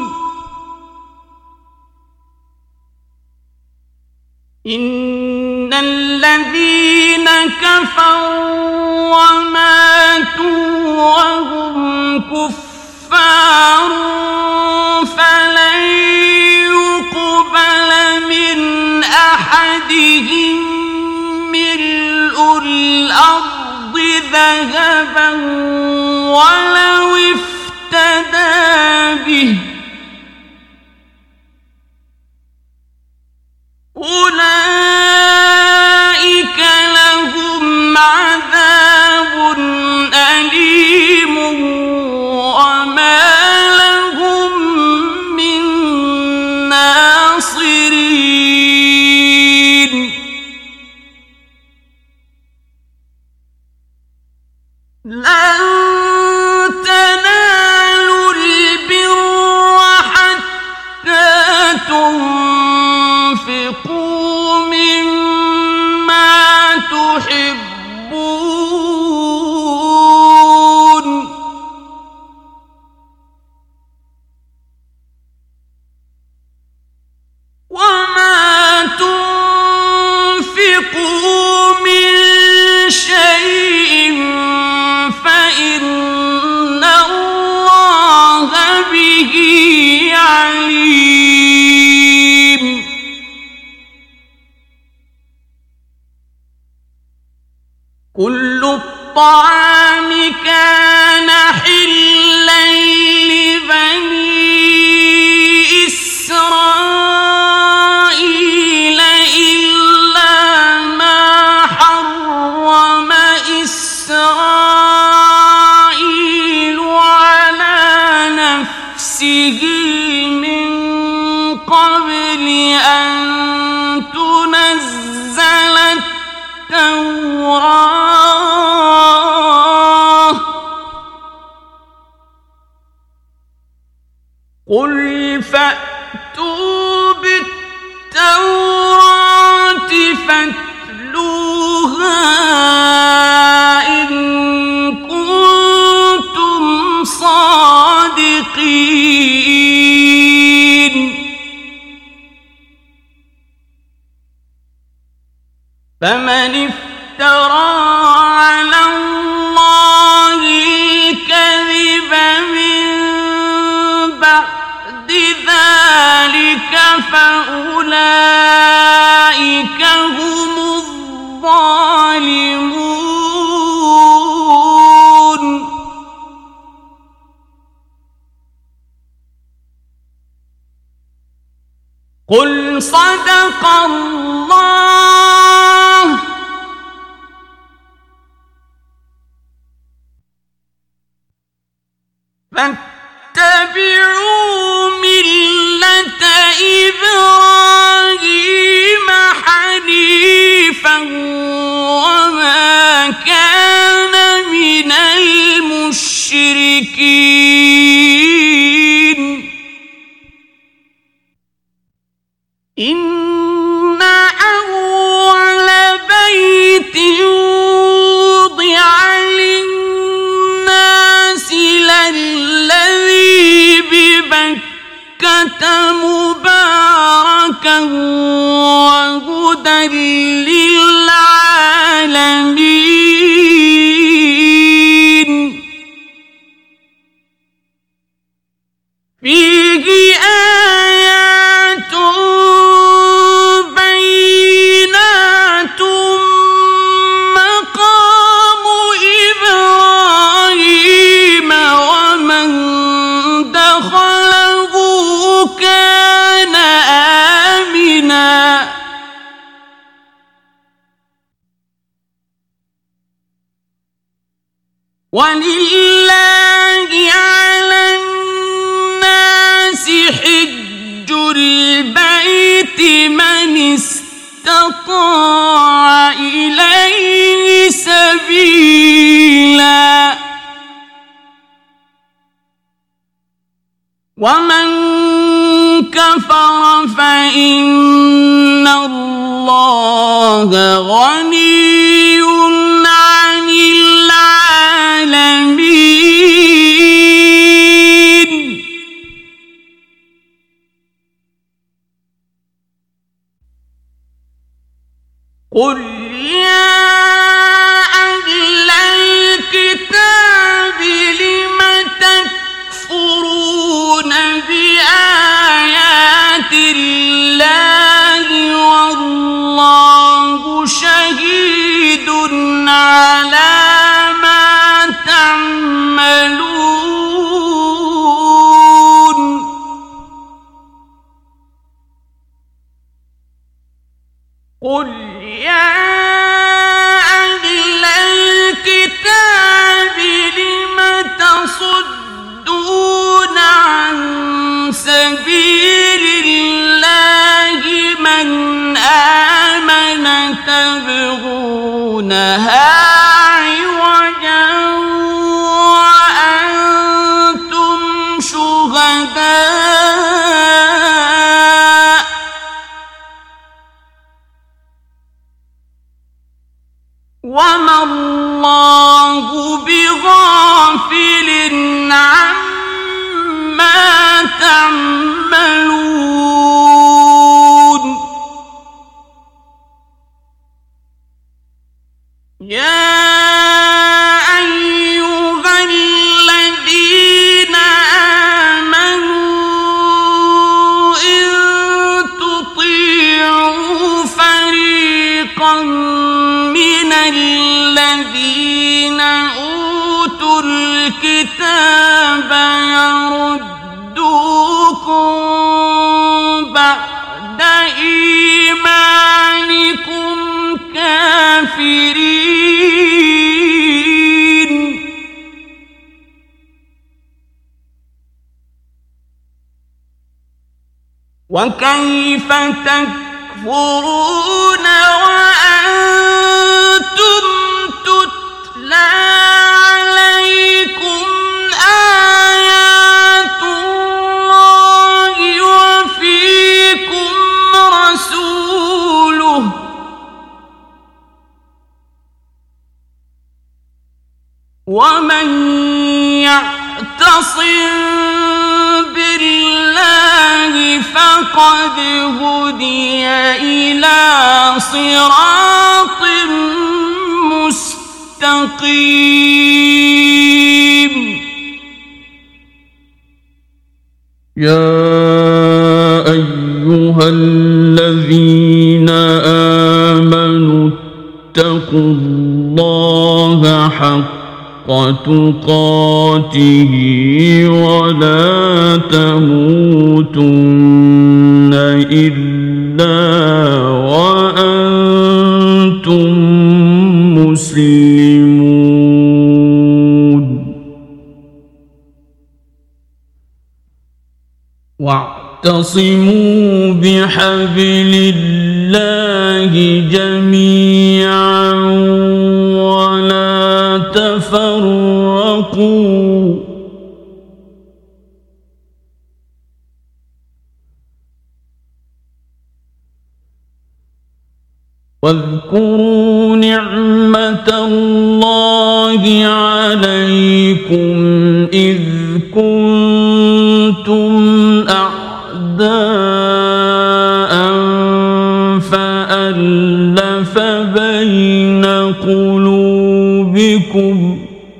إن الذين كفروا وماتوا وهم كفار فلن يقبل من أحدهم ملء الأرض ذهبا ولو افتدى به أولئك لهم عذاب أليم وما لهم من ناصرين. لن تنالوا البر حتى تنفقوا مما تحبون وما تنفقوا من شيء فإن الله به عليم. كل الطعام كان حلا لبني إسرائيل قل فأتوا بالتوراة فاتلوها إن كنتم صادقين فمن افترى على الله الكذب من بعد ذلك فأولئك هم الظالمون قل صدق الله فاتبعوا ملة إبراهيم حنيفا وما كان من المشركين إن أول بيت وضع للناس للذي ببكة مباركا وهدى للعالمين فيه آيات بينات مقام إبراهيم ومن دخله كان آمنا ولله على الناس حج البيت من استطاع إليه سبيلا ومن كفر فإن الله غني عن العالمين قل يا أهل الكتاب لم تكفرون بآيات الله والله شهيد على ما تعملون قل يا أهل الكتاب لم تصدون عن سبيل الله من آمن تبغونها عوجا وأنتم شهداء وما الله بغافل عما تعملون يا أيها الذين آمنوا إن تطيعوا فريقا من الذين أوتوا الكتاب يردوكم بعد إيمانكم كافرين وكيف تكفرون وأنتم تتلى عليكم آيات الله ومن يعتصم بالله فقد هدي إلى صراط مستقيم. يا أيها الذين آمنوا اتقوا الله حق تقاته ولا تموتن إلا وأنتم مسلمون. واعتصموا بحبل الله جميعا ولا تفرقوا. واذكروا نعمة الله عليكم إذ كنتم أعداء فألف بين قلوبكم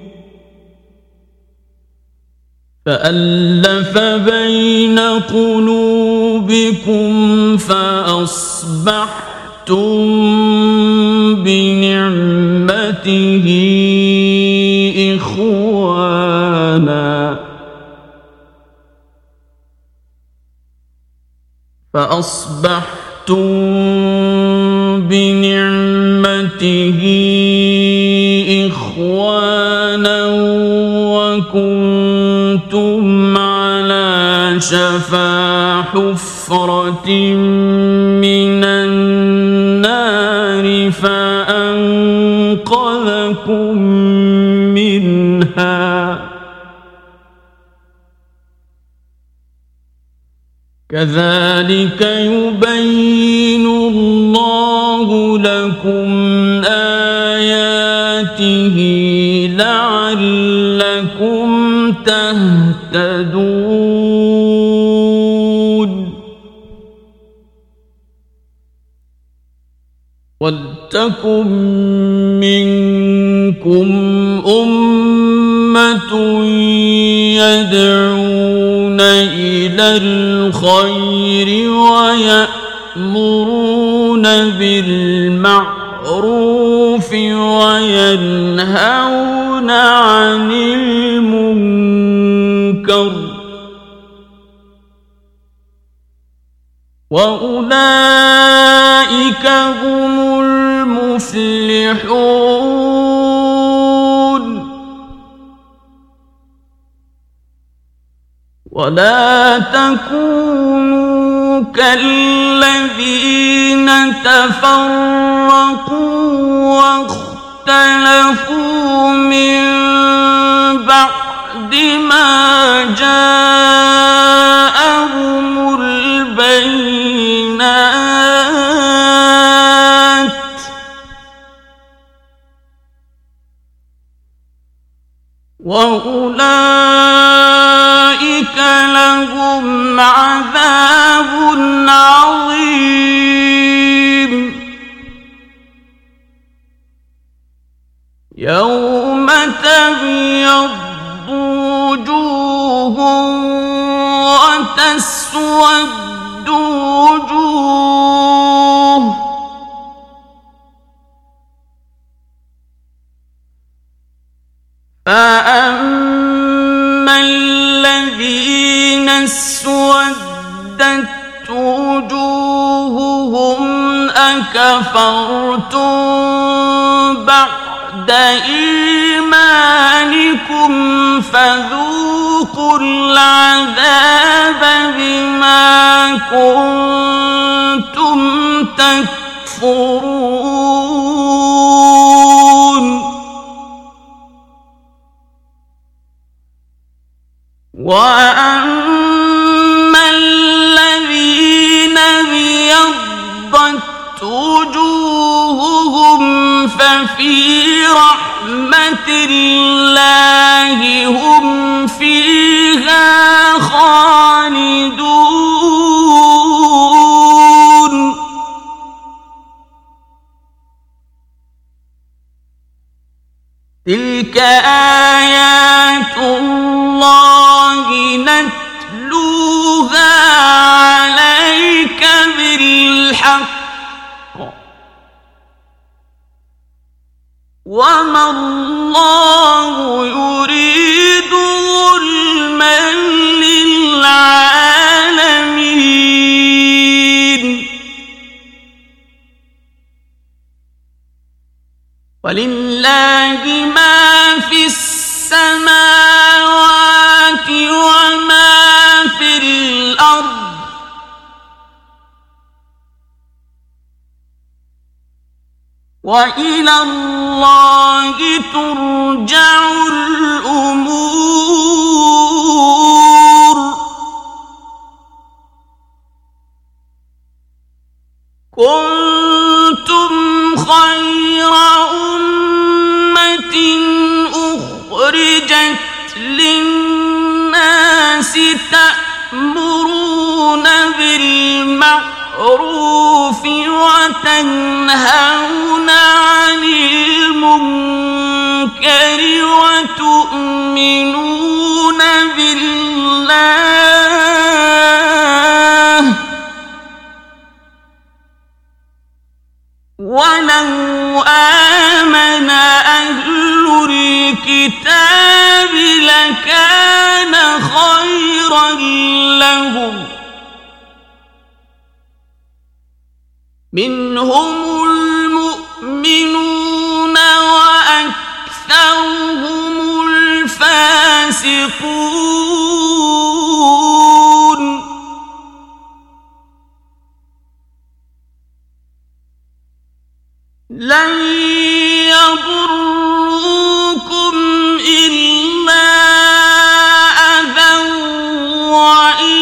فألف بين قلوبكم فأصبحتم بنعمته إخوانا فأصبحتم بنعمته إخوانا وكنتم على شفا حفرة من النار فأنقذكم منها. كذلك يبين الله لكم آياته لعلكم تهتدون. ولتكن منكم أمة يدعون إلى الخير ويأمرون بالمعروف وينهون عن المنكر وأولئك هم المفلحون. ولا تكونوا كالذين تفرقوا واختلفوا من بعد ما جاءهم البينات وأولئك لهم عذاب عظيم. يوم تبيض وجوه وتسود وجوه فأما الذين اسودت وجوههم أكفرتم بعد إيمانكم فذوقوا العذاب بما كنتم تكفرون. وأما الذين ابيضت وجوههم ففي رحمة الله هم فيها خالدون تلك آيات الله نتلوها عليك بالحق وما الله يريد ظلما للعالمين ولله ما في السماوات وما في الأرض وإلى الله ترجع الأمور كنتم خير أمة أخرجت للناس تأمرون بالمعروف وتنهون عن المنكر وتؤمنون بالله ولو آمن أهل الكتاب لكان خيرا لهم منهم المؤمنون وأكثرهم الفاسقون لن يضروكم إلا أذى وإن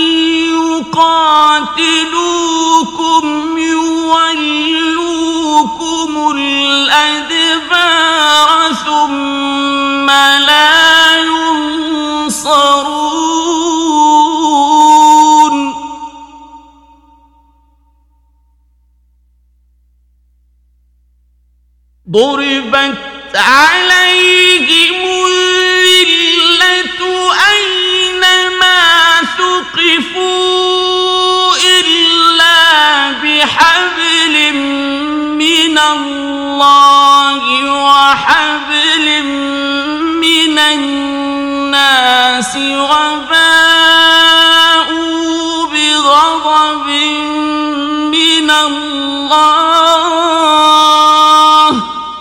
يقاتلوكم يولوكم الأدبار ثم لا ينصرون ضربت عليهم الذلة أينما ثقفوا إلا بحبل من الله وحبل من الناس وباءوا بغضب من الله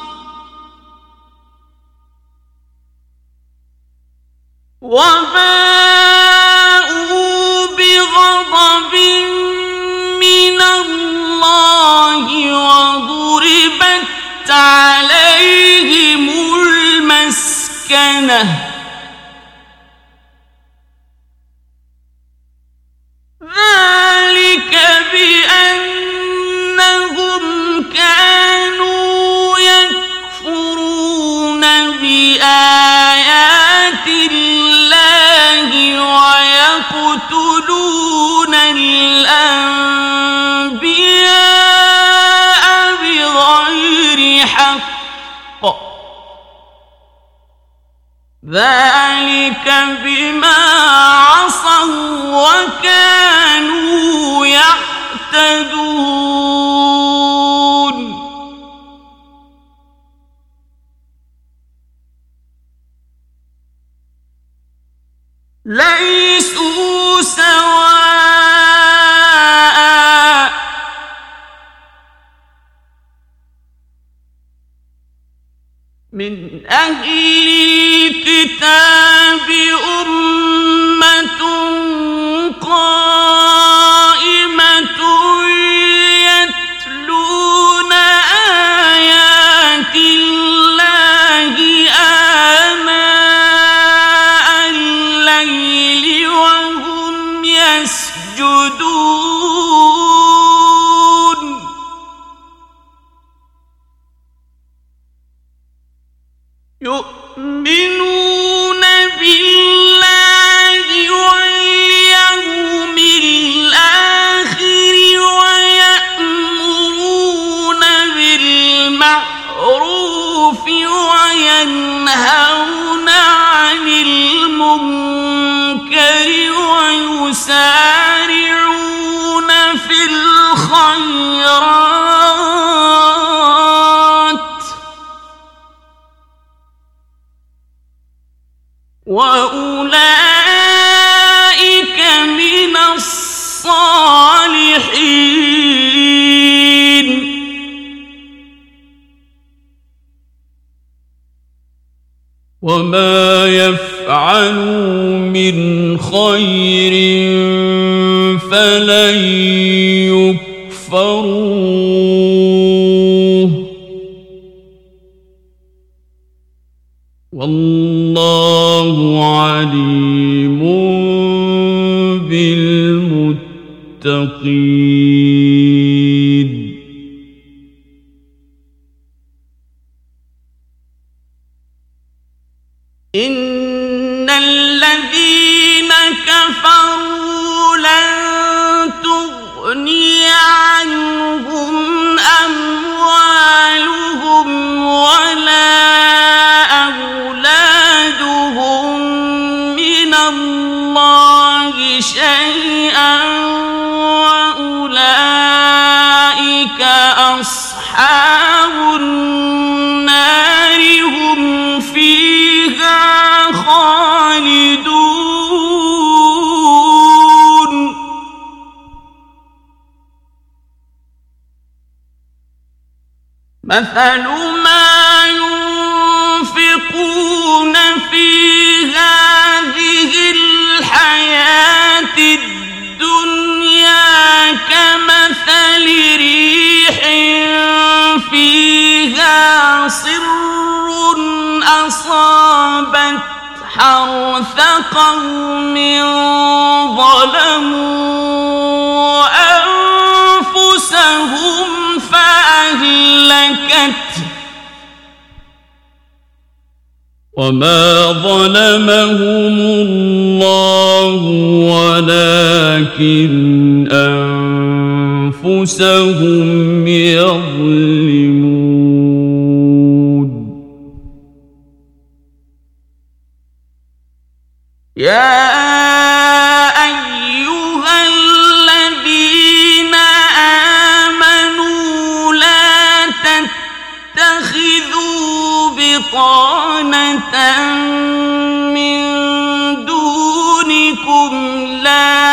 وباءوا بغضب من الله وضربت عليهم المسكنة ذلك بأنهم كانوا يكفرون بآيات الله ويقتلون الأنبياء بغير حق ذلك بما عصوا وكانوا يعتدون ليسوا سواء من أهل الكتاب أمة قائمة يتلون آيات الله آناء الليل وهم يسجدون يؤمنون بالله واليوم الآخر ويأمرون بالمعروف وينهون عن المنكر ويسارعون في الخيرات وأولئك من الصالحين وما يفعلوا من خير فلن يكفروه والله عليم بالمتقين إن الذين كفروا لن تغني عنهم أموالهم ولا أولادهم من الله شيئا وأولئك أصحاب النار هم فيها خالدون مثل ما ينفقون في هذه الحياة الدنيا كمثل ريح فيها صر أصابت حرث قوم ظلموا أنفسهم فأهلكته وما ظلمهم الله ولكن أنفسهم يظلمون يا أيها الذين آمنوا لا تتخذوا بطانة من دونكم لا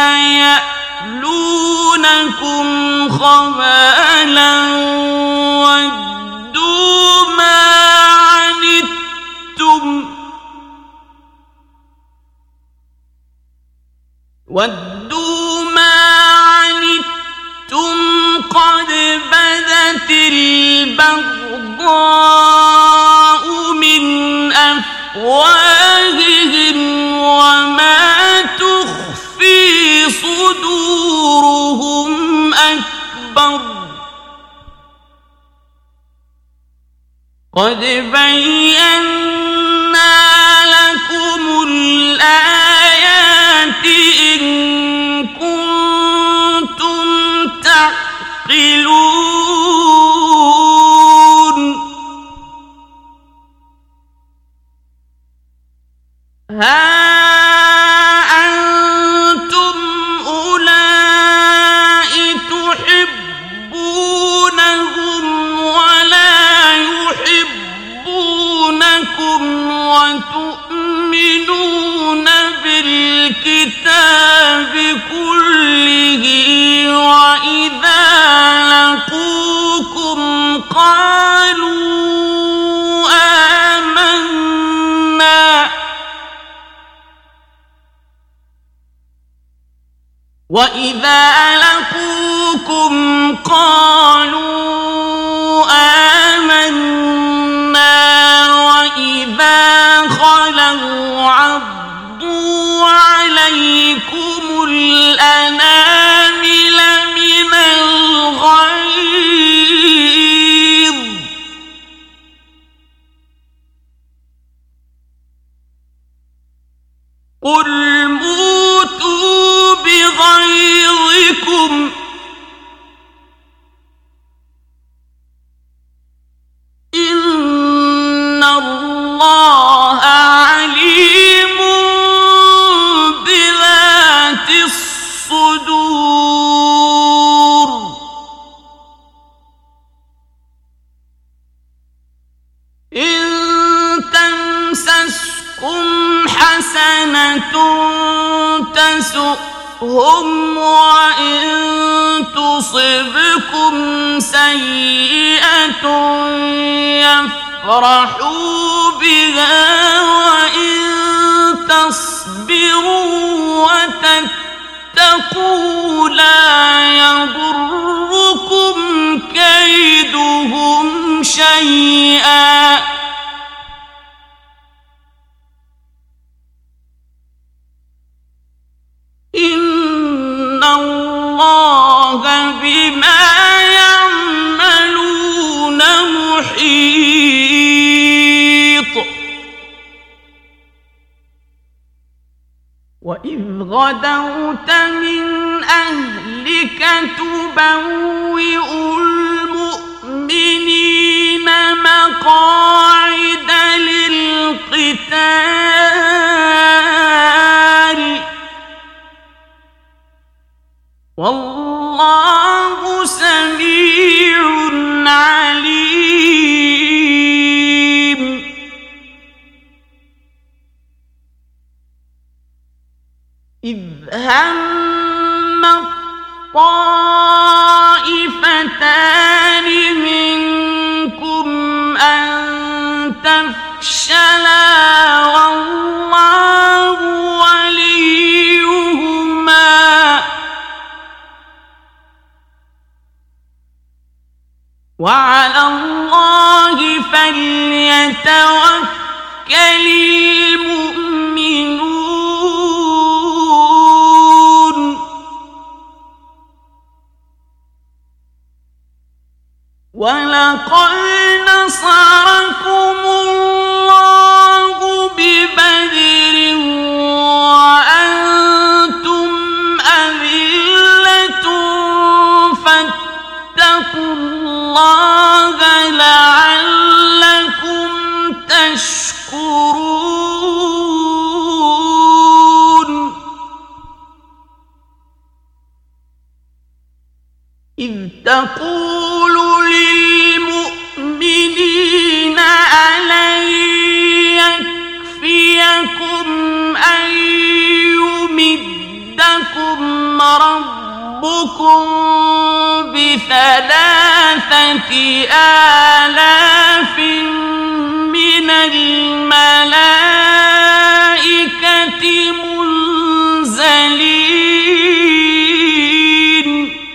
يألونكم خبالا ودوا ما عنتم ودوا ما عنتم قد بدت البغضاء من أفواههم وما تخفي صدورهم أكبر قد بينا لكم الآيات إن كنتم تعقلون ها أنتم أولئك تحبونهم ولا يحبونكم وتؤمنون بالكتاب كله وإذا لقوكم قالوا آمنا وإذا لقوكم قالوا آمنا وإذا خلوا عضوا عليكم الأنامل من الغيظ الله عليم بذات الصدور إن تمسسكم حسنة تسؤهم وإن تصبكم سيئة يفرحوا بها وإن تصبروا وتتقوا لا يضركم كيدهم شيئا إن الله بما يعملون محيط وإذ غدوت من أهلك تبوئ المؤمنين مقاعد للقتال والله سميع عليم إذ هم الطائفتان منكم أن تفشلا والله وليهما وعلى الله فليتوكل المؤمنون ولقد نصركم الله ببدر وأنتم أذلة فاتقوا الله لعلكم تشكرون إذ تقول للمؤمنين ألن يكفيكم أن يمدكم ربكم بثلاثة آلاف من الملائكة منزلين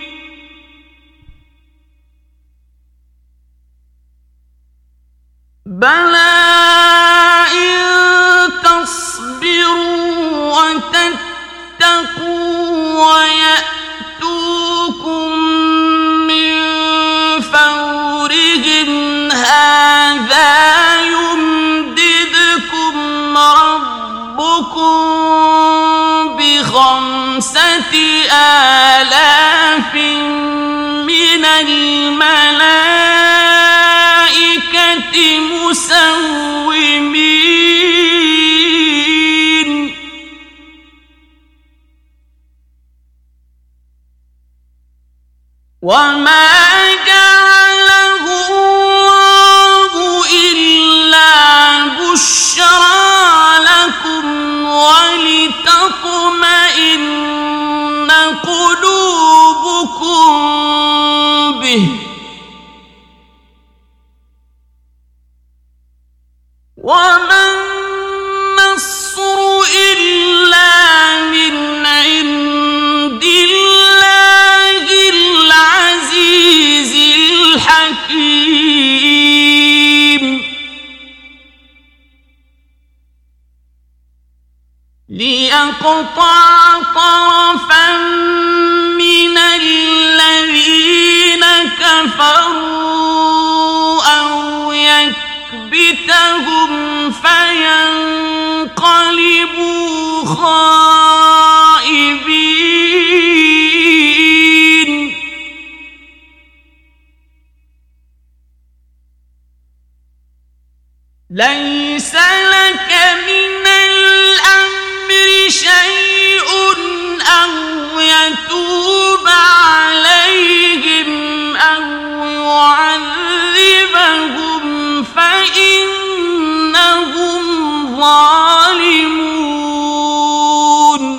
بلى إن تصبروا وتتقوا ويأتوكم من فورهم هذا يمددكم ربكم بخمسة آلاف من الملائكة مسومين وما جعله الله إلا بشرى لكم ولتطمئن قلوبكم به وما النصر إلا من عند الله العزيز الحكيم ليقطع طرفا من الذين كفروا أو يكبتهم فينقلبوا خائبين ليس لك من الأمر شيء أو يتوب عليهم أو يعذبهم فإنهم ظالمون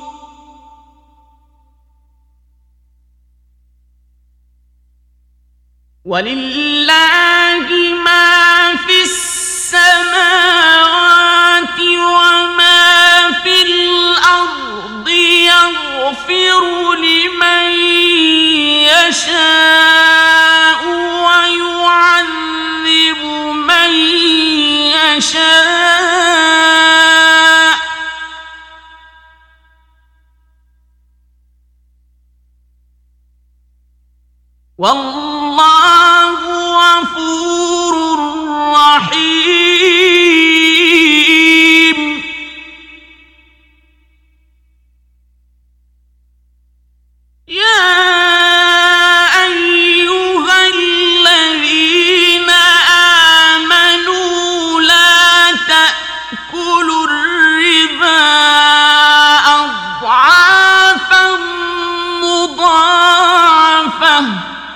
ولله ما في السماوات وما في الأرض يغفر لمن يشاء ويعذب من يشاء والله غفور رحيم يا أيها الذين آمنوا لا تأكلوا الربا أضعافا مضاعفة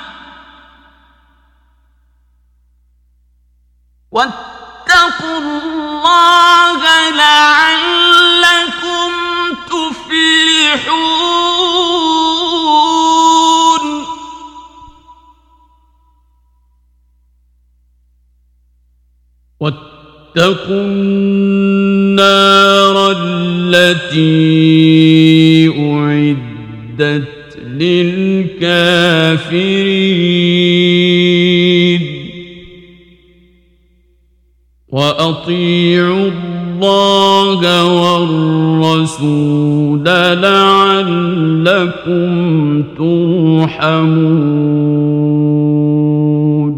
واتقوا الله لعلكم تفلحون واتقوا النار التي أعدت للكافرين وأطيعوا الله والرسول لعلكم ترحمون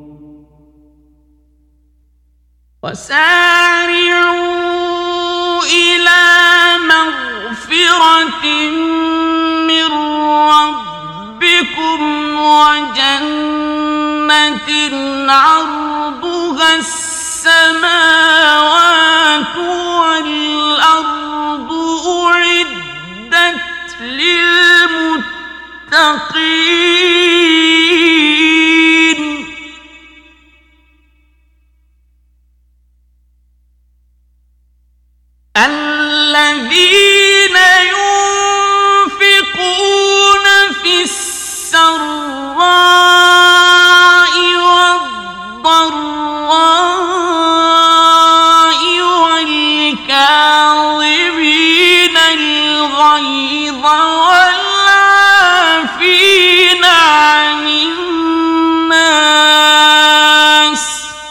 وسارعوا إلى مغفرة من ربكم وجنة عرضها السماوات والأرض أعدت للمتقين الذين ينفقون في السراء والضراء والكاظمين الغيظ والعافين عن الناس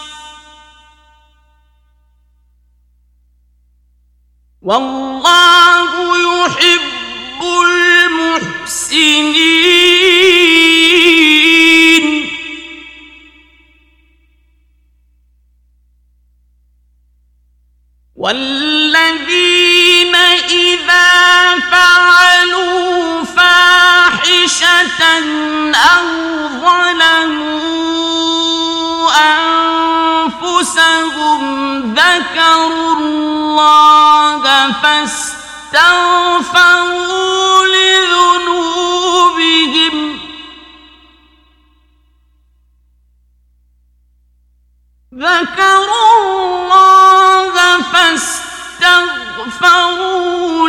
والله يحب المحسنين والذين إذا فعلوا فاحشة أو ظلموا أنفسهم ذكروا الله فاستغفروا لذنوبهم ذكروا الله فاستغفروا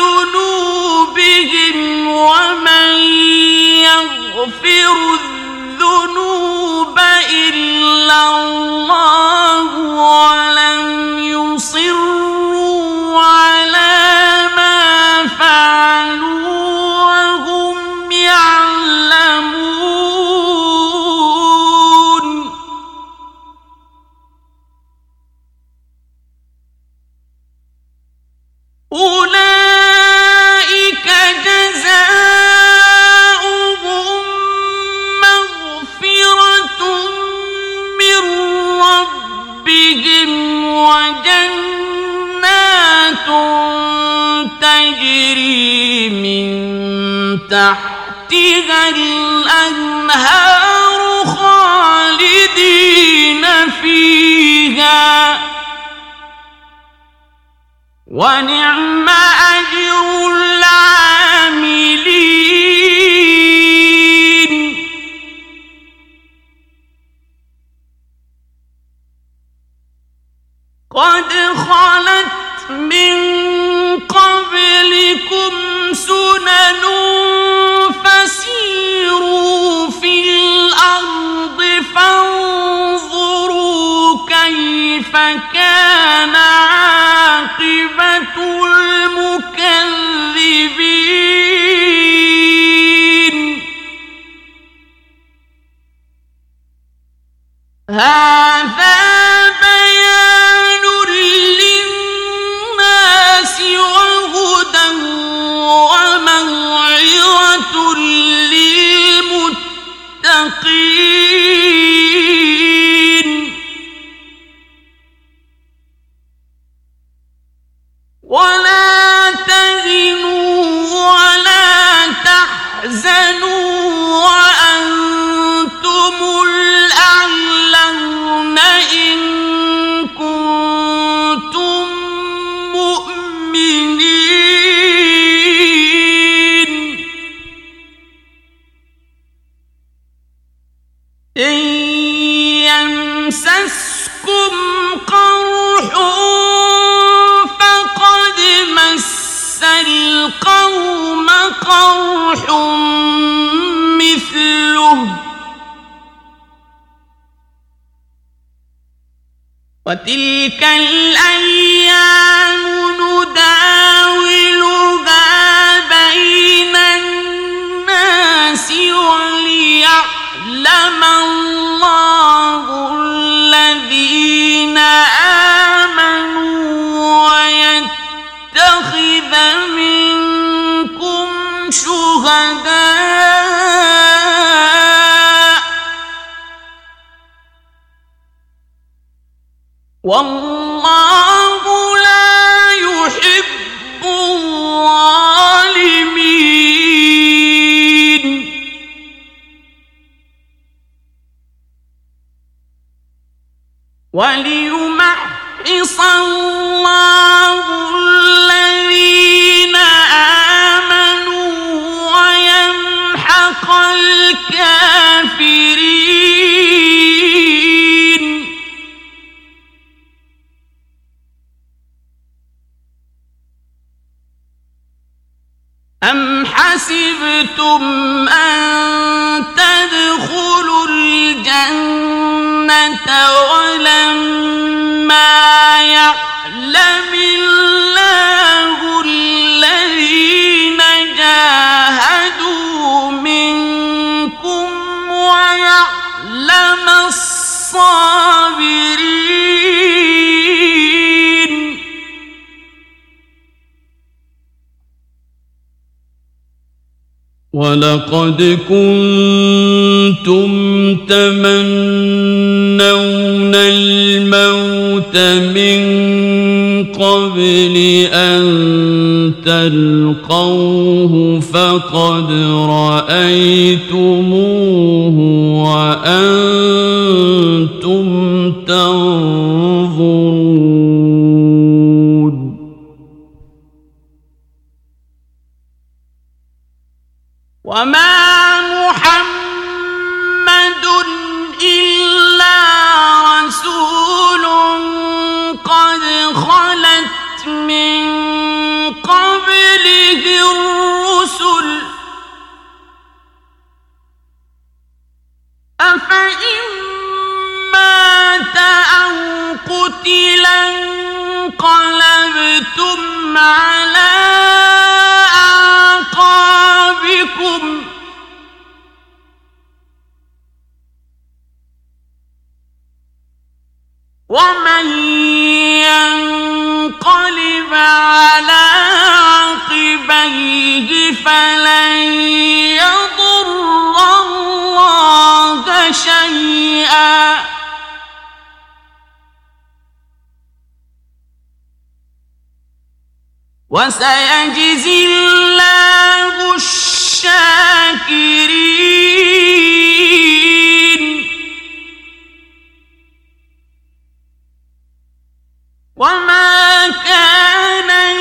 لذنوبهم ومن يغفر الذنوب إلا الله ولم يصروا على ما فعلوا وهم يعلمون أولئك جزاؤهم مغفرة من ربهم وجنات تجري من تحتها الأنهار خالدين فيها ونعم أجر العاملين قد خلت من قبلكم سنن فسيروا في الأرض فانظروا كيف كان عاقبة المكذبين هذا بيان للناس وهدى وموعظة للمتقين ولا تهنوا ولا تحزنوا وأنتم الأعلون إن كنتم مؤمنين إن يمسسكم قرح فقد مس القوم قرح مثله وتلك الأيام نداولها بين الناس وليعلم الله الذين آمنوا ويتخذ منكم شهداء والله لا يحب الظالمين وليمحص الله الذين آمنوا ويمحق الكافرين أم حسبتم أن تدخلوا الجنة ولما يعلم الله الذين جاهدوا منكم ويعلم الصابرين ولقد كنتم تمنون الموت من قبل أن تلقوه فقد رأيتموه وأنتم تنظرون وما محمد إلا رسول قد خلت من قبله الرسل أفإن مات أو قتلا انقلبتم على أعقابكم ومن ينقلب على عقبيه فلن يضر الله شيئا وسيجزي الله الشاكرين وما كان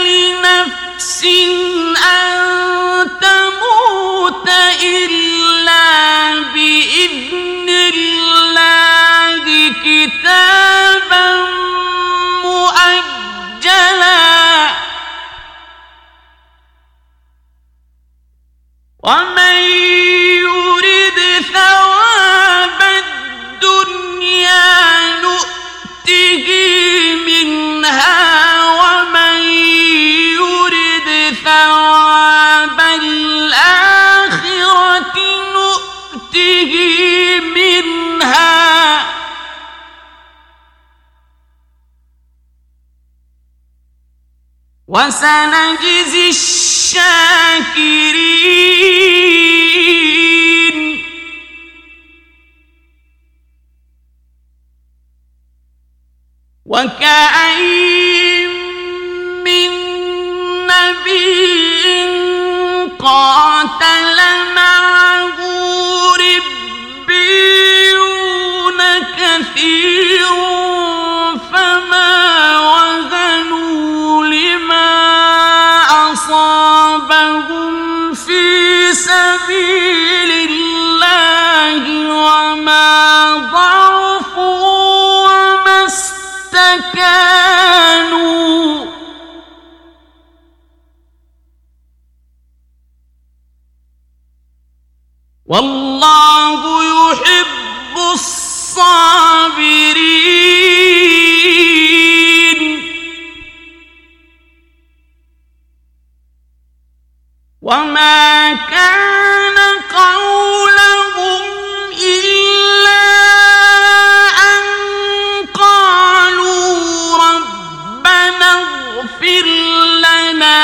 وسنجزي الشاكرين وكأين من نبي قاتل معه ربيون كثير فما وهنوا لما أصابهم في سبيل الله وما ضعفوا وما استكانوا والله يحب الصابرين وما كان قولهم إلا أن قالوا ربنا اغفر لنا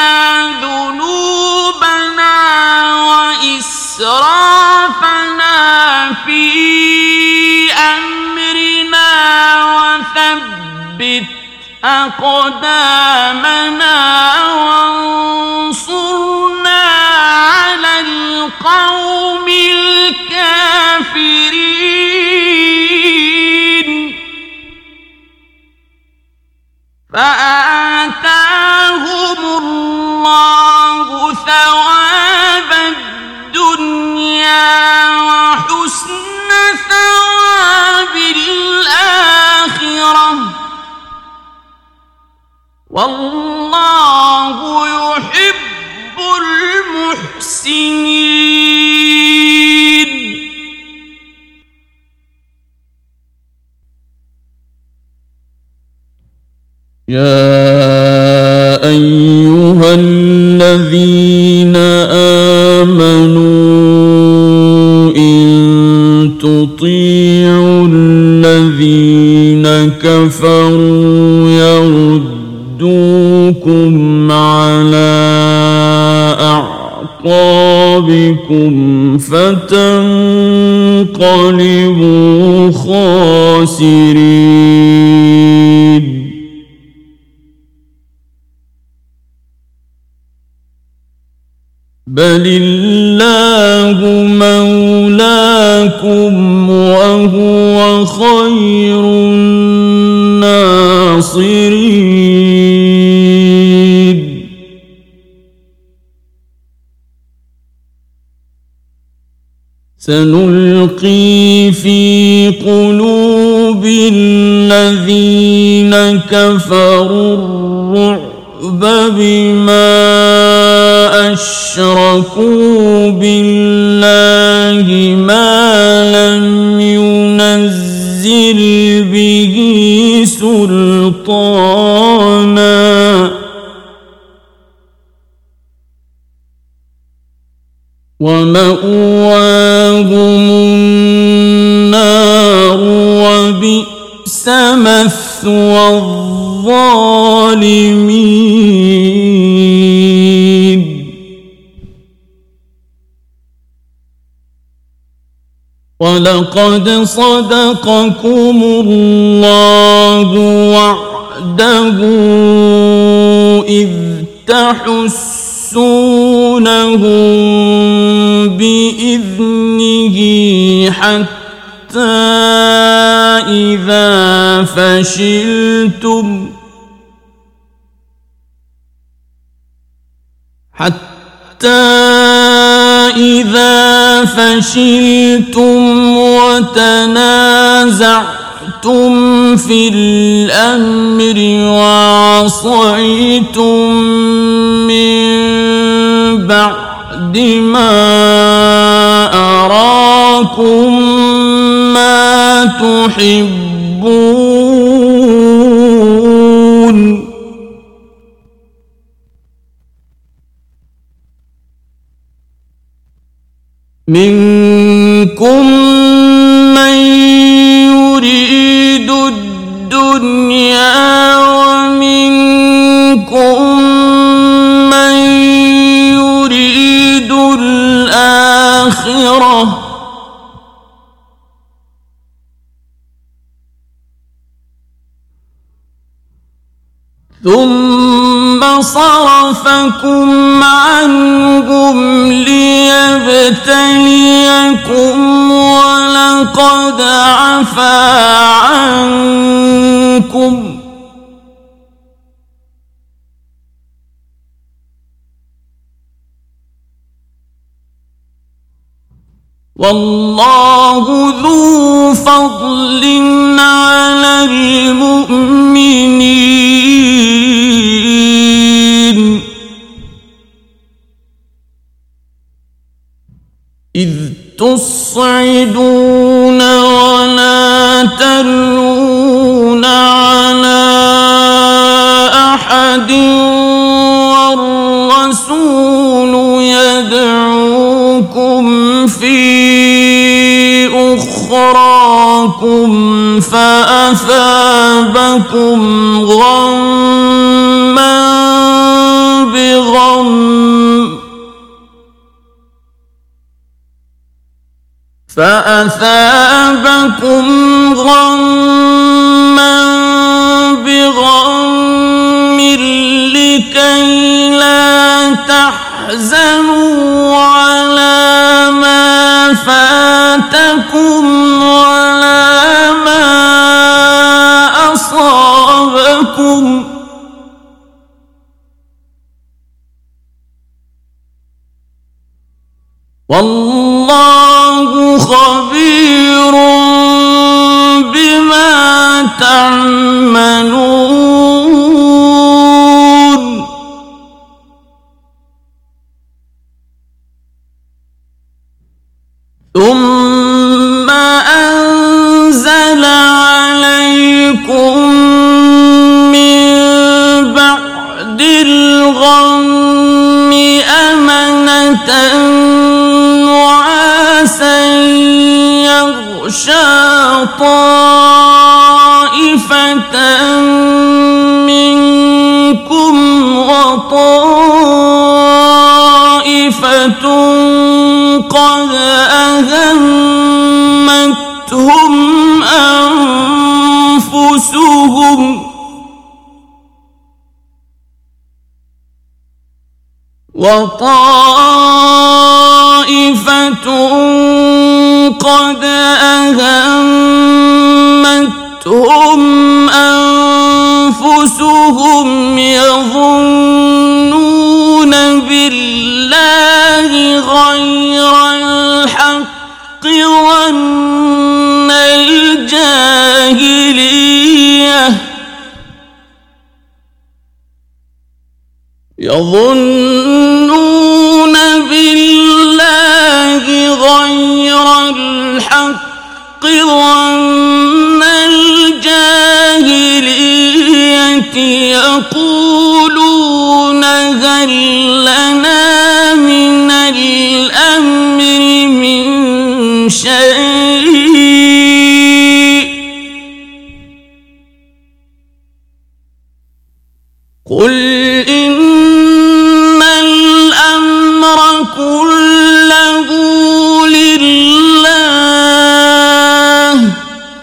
ذنوبنا وإسرافنا في أمرنا وثبت أقدامنا وانصرنا على القوم الكافرين فآتاهم الله ثواب الدنيا وحسن ثواب الآخرة والله يحب المحسنين يا أيها الذين آمنوا إن تطيعوا الذين كفروا يردوكم على أعقابكم فتنقلبوا خاسرين بل الله مولاكم وهو خير الناصرين سنلقي في قلوب الذين كفروا الرعب بما أشركوا بالله ما لم ينزل به سلطانا ومأواهم النار وبئس مثوى الظالمين ولقد صدقكم الله وعده إذ تحسونهم بإذنه حتى إذا فشلتم حتى إذا فشلتم وتنازعتم في الأمر وعصيتم من بعد ما أراكم ما تحبون منكم من يريد الدنيا ومنكم ثم صرفكم عنهم ليبتليكم ولقد عفا عنكم والله ذو فضل على المؤمنين إذ تصعدون ولا تلوون على أحد والرسول يدعوكم في أخراكم فأثابكم غما بغم فأثابكم غما بغم لكي لا تحزنوا على ما فاتكم ولا ما أصابكم والله خبير بما تعملون ثم أنزل عليكم من بعد الغم أمنة نعاسا يغشى طائفة منكم وطائفة قد أهمتهم أنفسهم وطائفة قد أهمتهم أنفسهم يظنون بالله غير الحق ظن الجاهلية يظنون بالله غير الحق ظن الجاهلية يقولون هل لنا من الأمر من شيء قل إن الأمر كله لله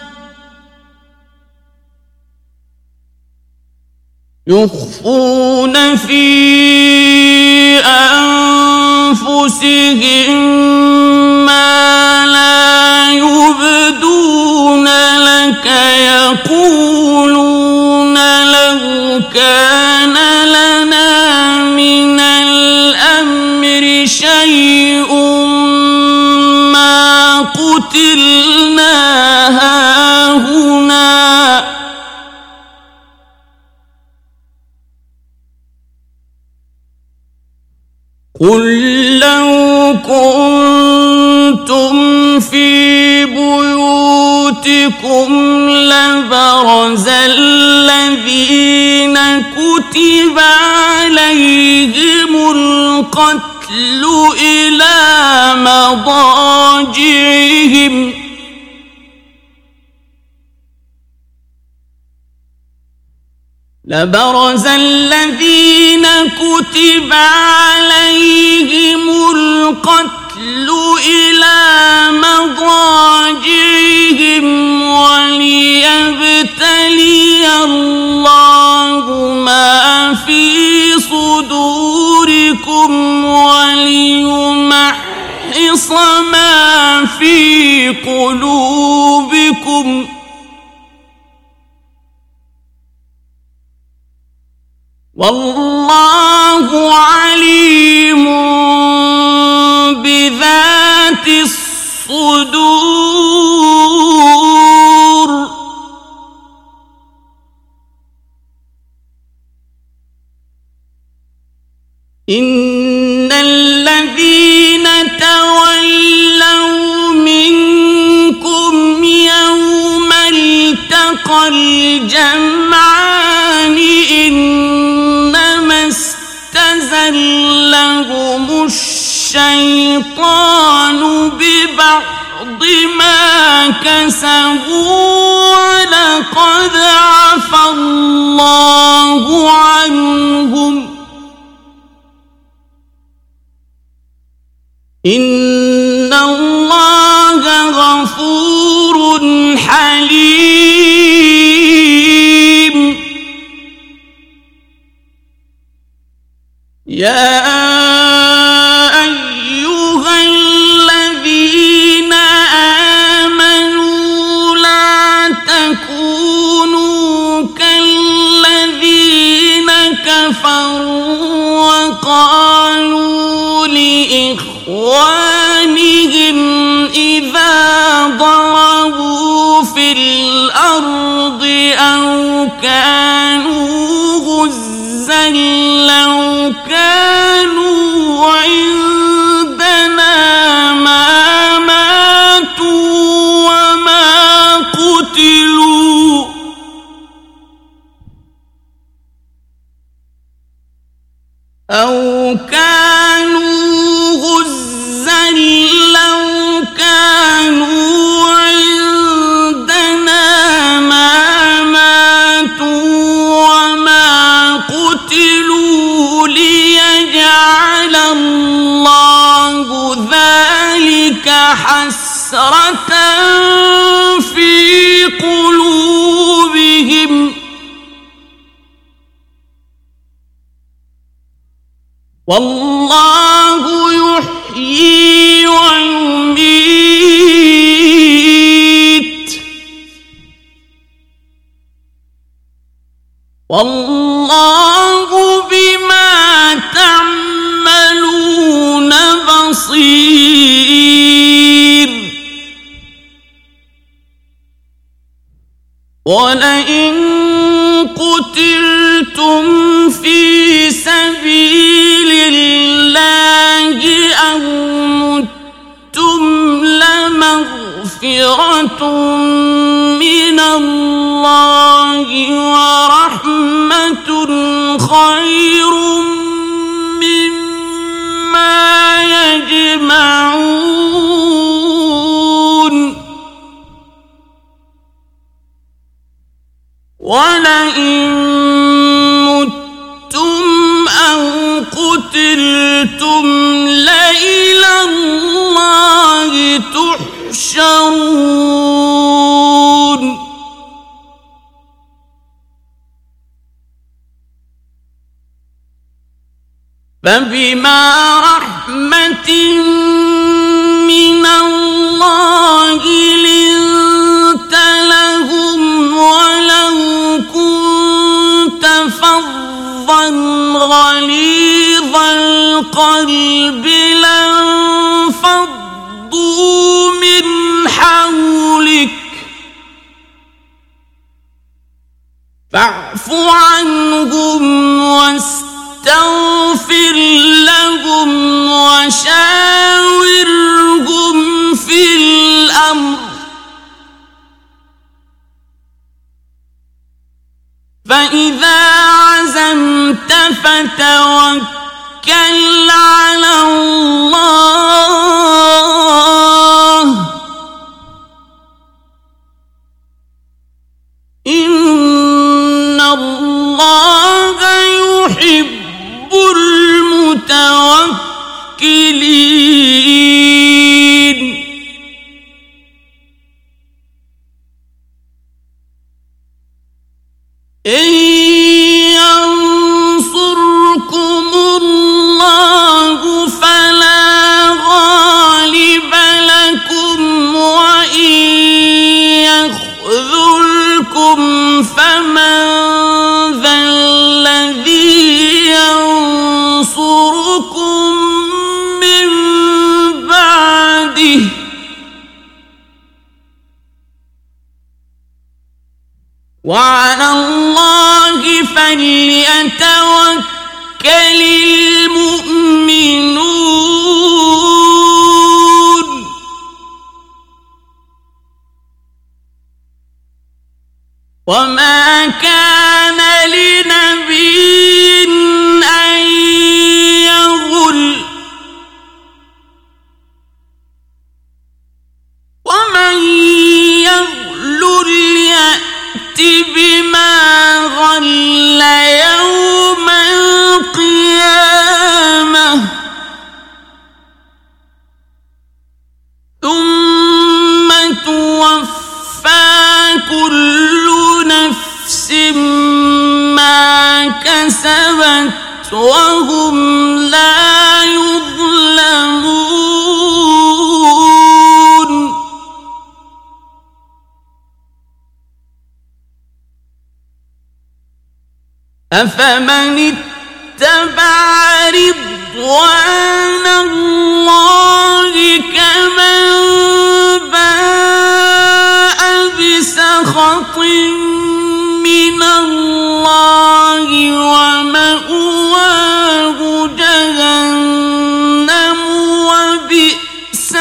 يخفون في أنفسهم ما لا يبدون لك يقولون لو كان لنا من الأمر شيء ما قتلنا هاهنا قل لو كنتم في بيوتكم لبرز الذين كتب عليهم القتل إلى مضاجعهم لبرز الذين كتب عليهم القتل إلى مضاجعهم وليبتلي الله ما يخلص ما في قلوبكم والله عليم بذات الصدور. إن الذين تولوا منكم يوم التقى الجمعان إنما استزلهم الشيطان ببعض ما كسبوا ولقد عفى الله عنهم إن الله غفور حليم. يا أيها الذين آمنوا لا تكونوا كالذين كفروا وقالوا لإخوانهم إذا ضربوا في الأرض أو كانوا غزا لو كانوا عندنا ما ماتوا وما قتلوا أو كانوا غزا لو كانوا عندنا ما ماتوا وما قتلوا ليجعل الله ذلك حسرة في قلوبهم والله يحيي ويميت والله بما تعملون بصير. ولئن قتلتم في سبيل الله أو متم لمغفرة من الله ورحمة خير مما يجمعون. ولئن متم أو قتلتم لإلى الله تحشرون. فبما رحمة من الله لنت لهم ولو كنت فظا غليظ القلب لانفضوا من حولك فاعف عنهم واستغفر لهم وشاورهم في الأمر فإذا عزمت فتوكل على الله إن الله يحب المتوكلين. إن ينصركم الله فلا غالب وعلى الله فليتوكل المؤمنون وما كان لنبي أن يغل ومن يغل يأت بما غل يوم القيامة ثم توفى كل نفس ما كسبت وهم لا يظلمون أفمن اتبع رضوان الله كمن باء بسخط من الله ومأواه جهنم وبئس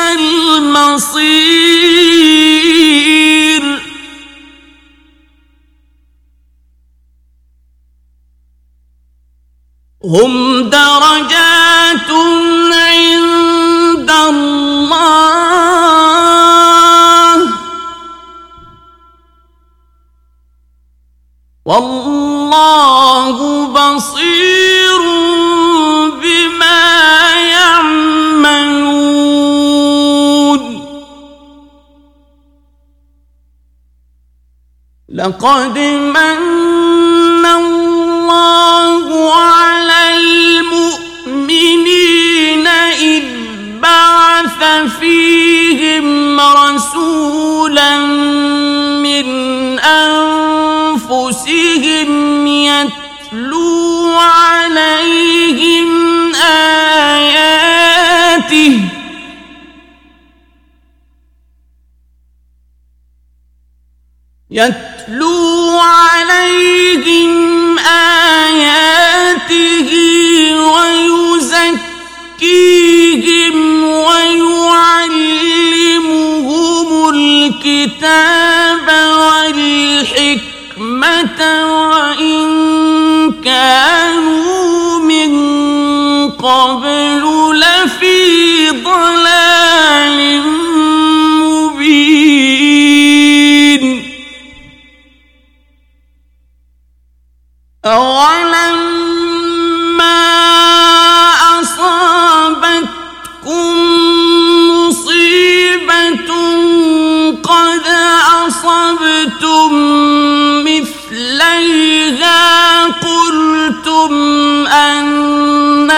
المصير هم درجات عند الله والله بصير بما يعملون لقد من الله على المؤمنين إذ بعث فيهم رسولا من أنفسهم يتلو عليهم آياته يتلو عليهم آياته ويزكيهم ويعلمهم الكتاب والحكمة وإن كانوا من قبل لفي ضلال مبين أولما أصابتكم مصيبة قد أصبتم مثليها قلتم أنى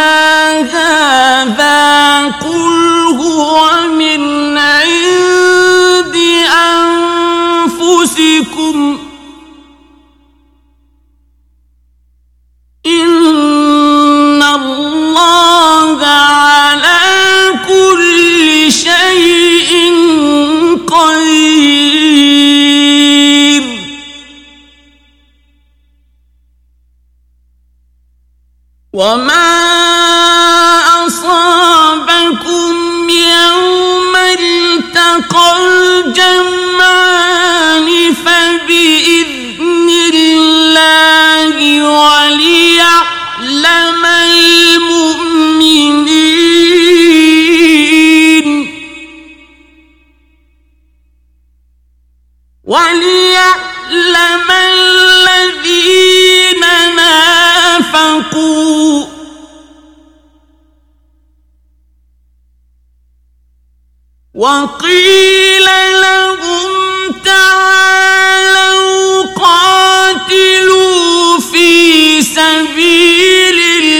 هذا قل هو من عند أنفسكم إن الله على كل شيء قدير وما أصابكم يوم التقى الجمعان فبإذن الله وليعلم المؤمنين وليعلم الذين نافقوا وقيل لهم تعالوا قاتلوا في سبيل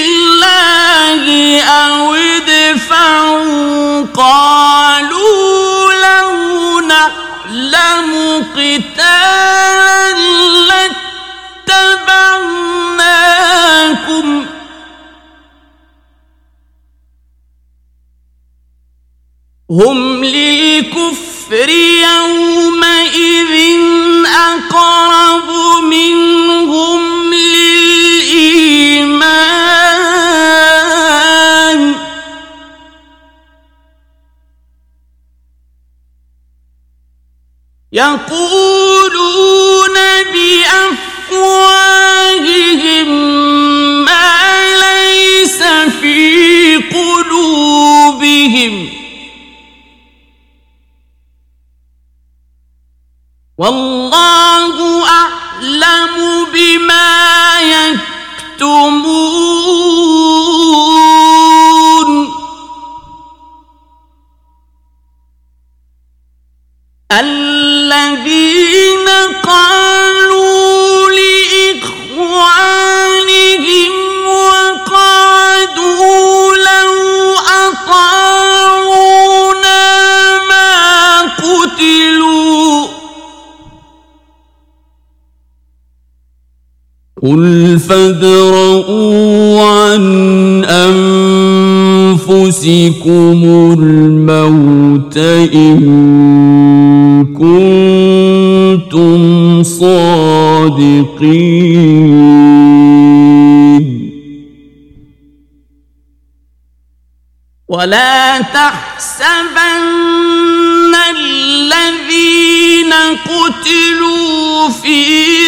الله أو ادفعوا قالوا لو نعلم قتالا لاتبعناكم هم للكفر يومئذ أقرب قل فادرءوا عن أنفسكم الموت إن كنتم صادقين ولا تحسبن الذين قتلوا في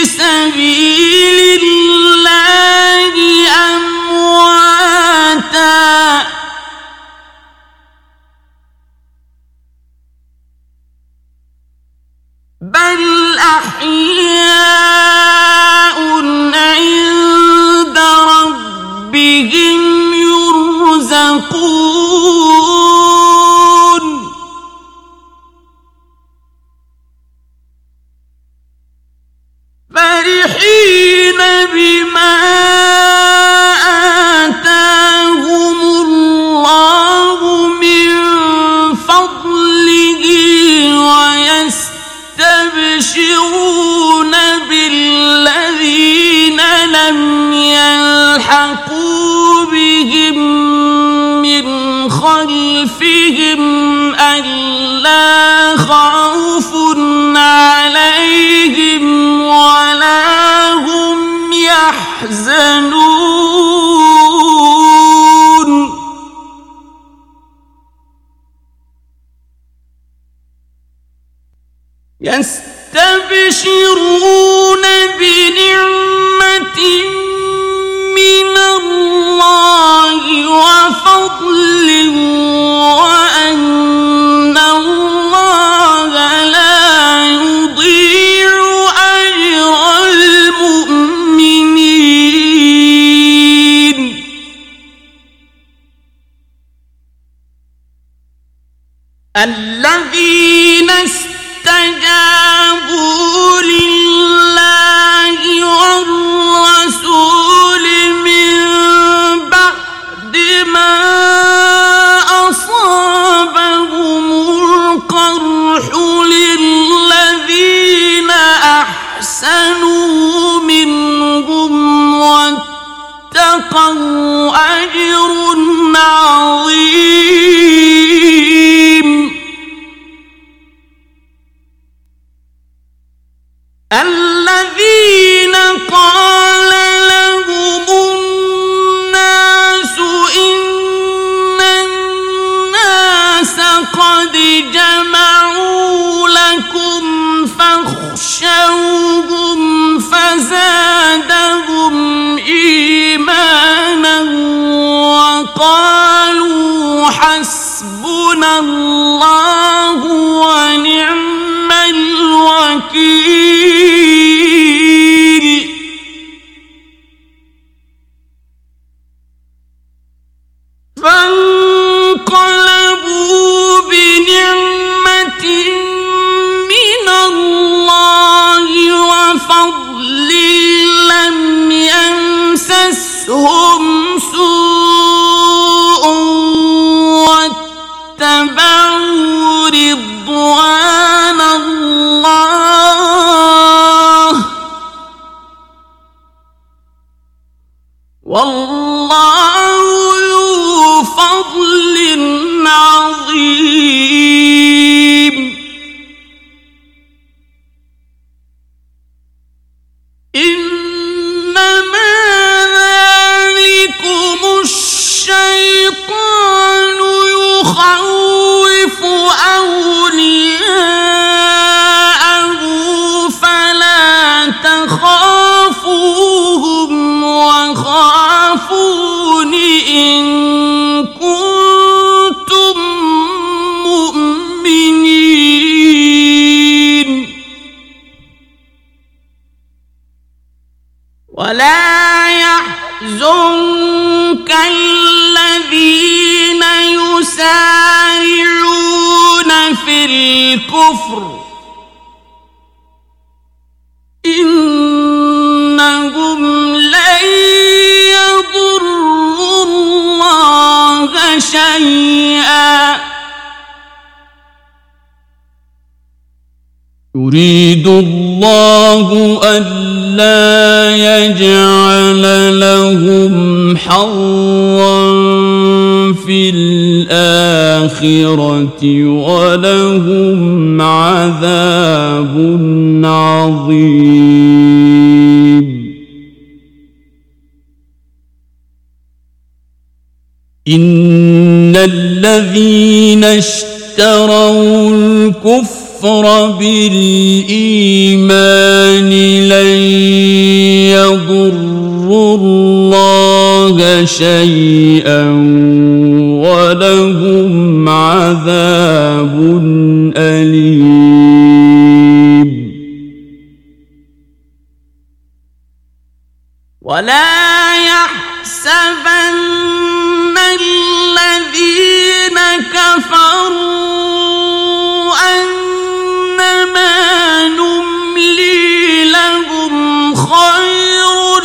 سبيل الله أمواتا بل أحياء عند ربهم يرزقون فرحين بما آتاهم الله من فضله ويستبشرون بالذين لم يلحقوا بهم من خلفهم ألا خوف عليهم ولا هم يحزنون يستبشرون بنعمة من الله وفضل وأن الله لا يضيع أجر المؤمنين الذين استجابوا لله والرسول من بعد ما أصابهم القرح للذين أحسنوا منهم واتقوا أجر عظيم الذين قال لهم الناس إن الناس قد جمعوا لكم فاخشوهم فزادهم إيمانا وقالوا حسبنا الله ونعم الوكيل فانقلبوا بنعمة من الله وفضل لم يمسسهم سوء واتبعوا رضوان الله والله ذو فضل عظيم إنما ذلكم الشيطان يخوف أولياءه فلا تخافوهم وخافون إن كنتم مؤمنين ولا يحزنك الذين يسارعون في الكفر إنهم لن يضروا الله شيئا يريد الله الله ألا يجعل لهم حظا في الآخرة ولهم عذاب عظيم. إن الذين اشتروا الكفر بالإيمان لن يضروا الله شيئا ولهم عذاب أليم. ولا يحسبن الذين كفروا أنما نملي لهم خير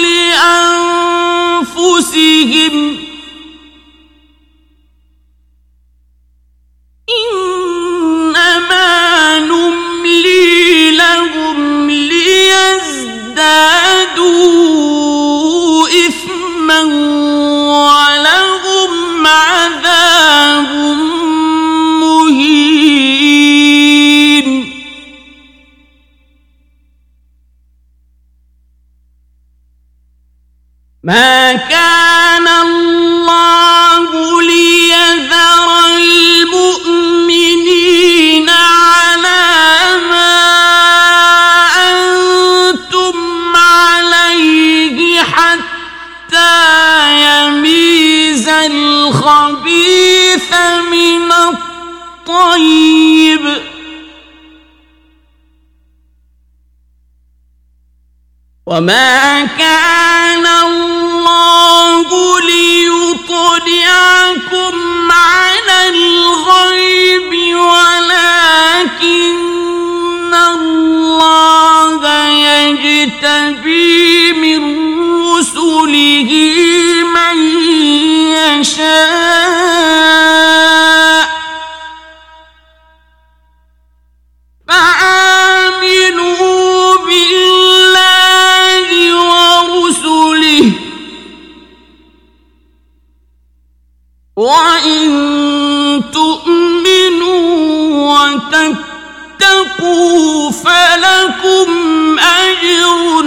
لأنفسهم إنما نملي لهم ليزدادوا إثما ولهم عذاب مهين. ما كان الله ليذر المؤمنين على ما أنتم عليه حتى يميز الخبيث من الطيب وما كان الله ليطلعكم على الغيب ولكن الله يجتبي من رسله من يشاء فآمنوا بالله ورسله وإن تؤمنوا وتتقوا فلكم أجر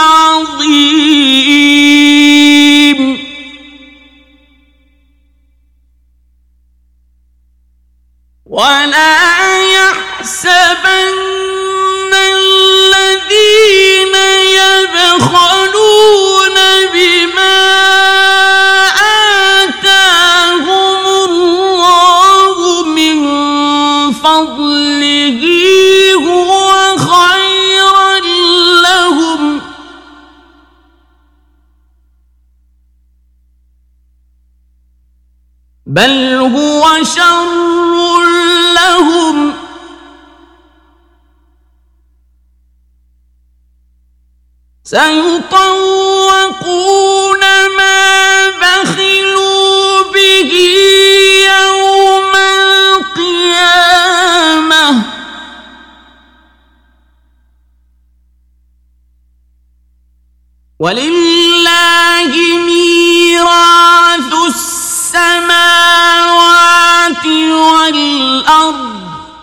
عظيم. ولا يحسبن الذين يبخلون بما آتاهم الله من فضله هو خيرا لهم بل هو شر لهم سيطوقون ما بخلوا به يوم القيامة ولله ميراث السماوات والأرض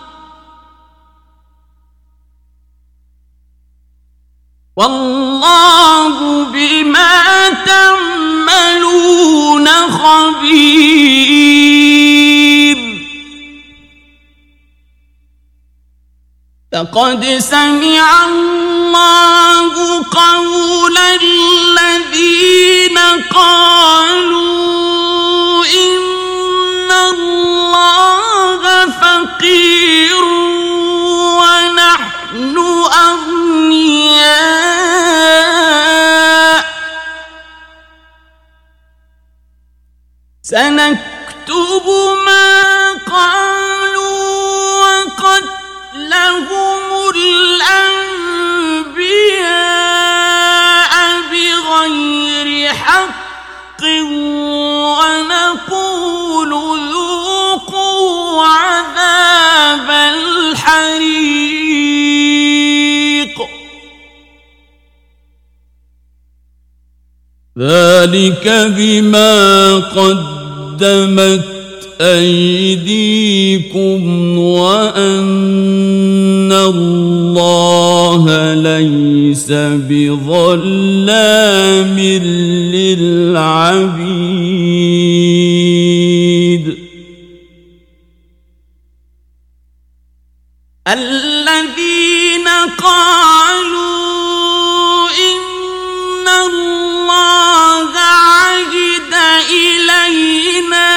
والله بما تعملون خبير. لقد سمع الله قول الذين قالوا إن الله فقير ونحن أغنياء سنكتب ما قالوا وقتلهم الأنبياء بغير حق ونقول ذوقوا عذاب الحريق ذلك بما قدمت أيديكم وأن الله ليس بظلام للعبيد الذين قالوا إن الله عهد إلينا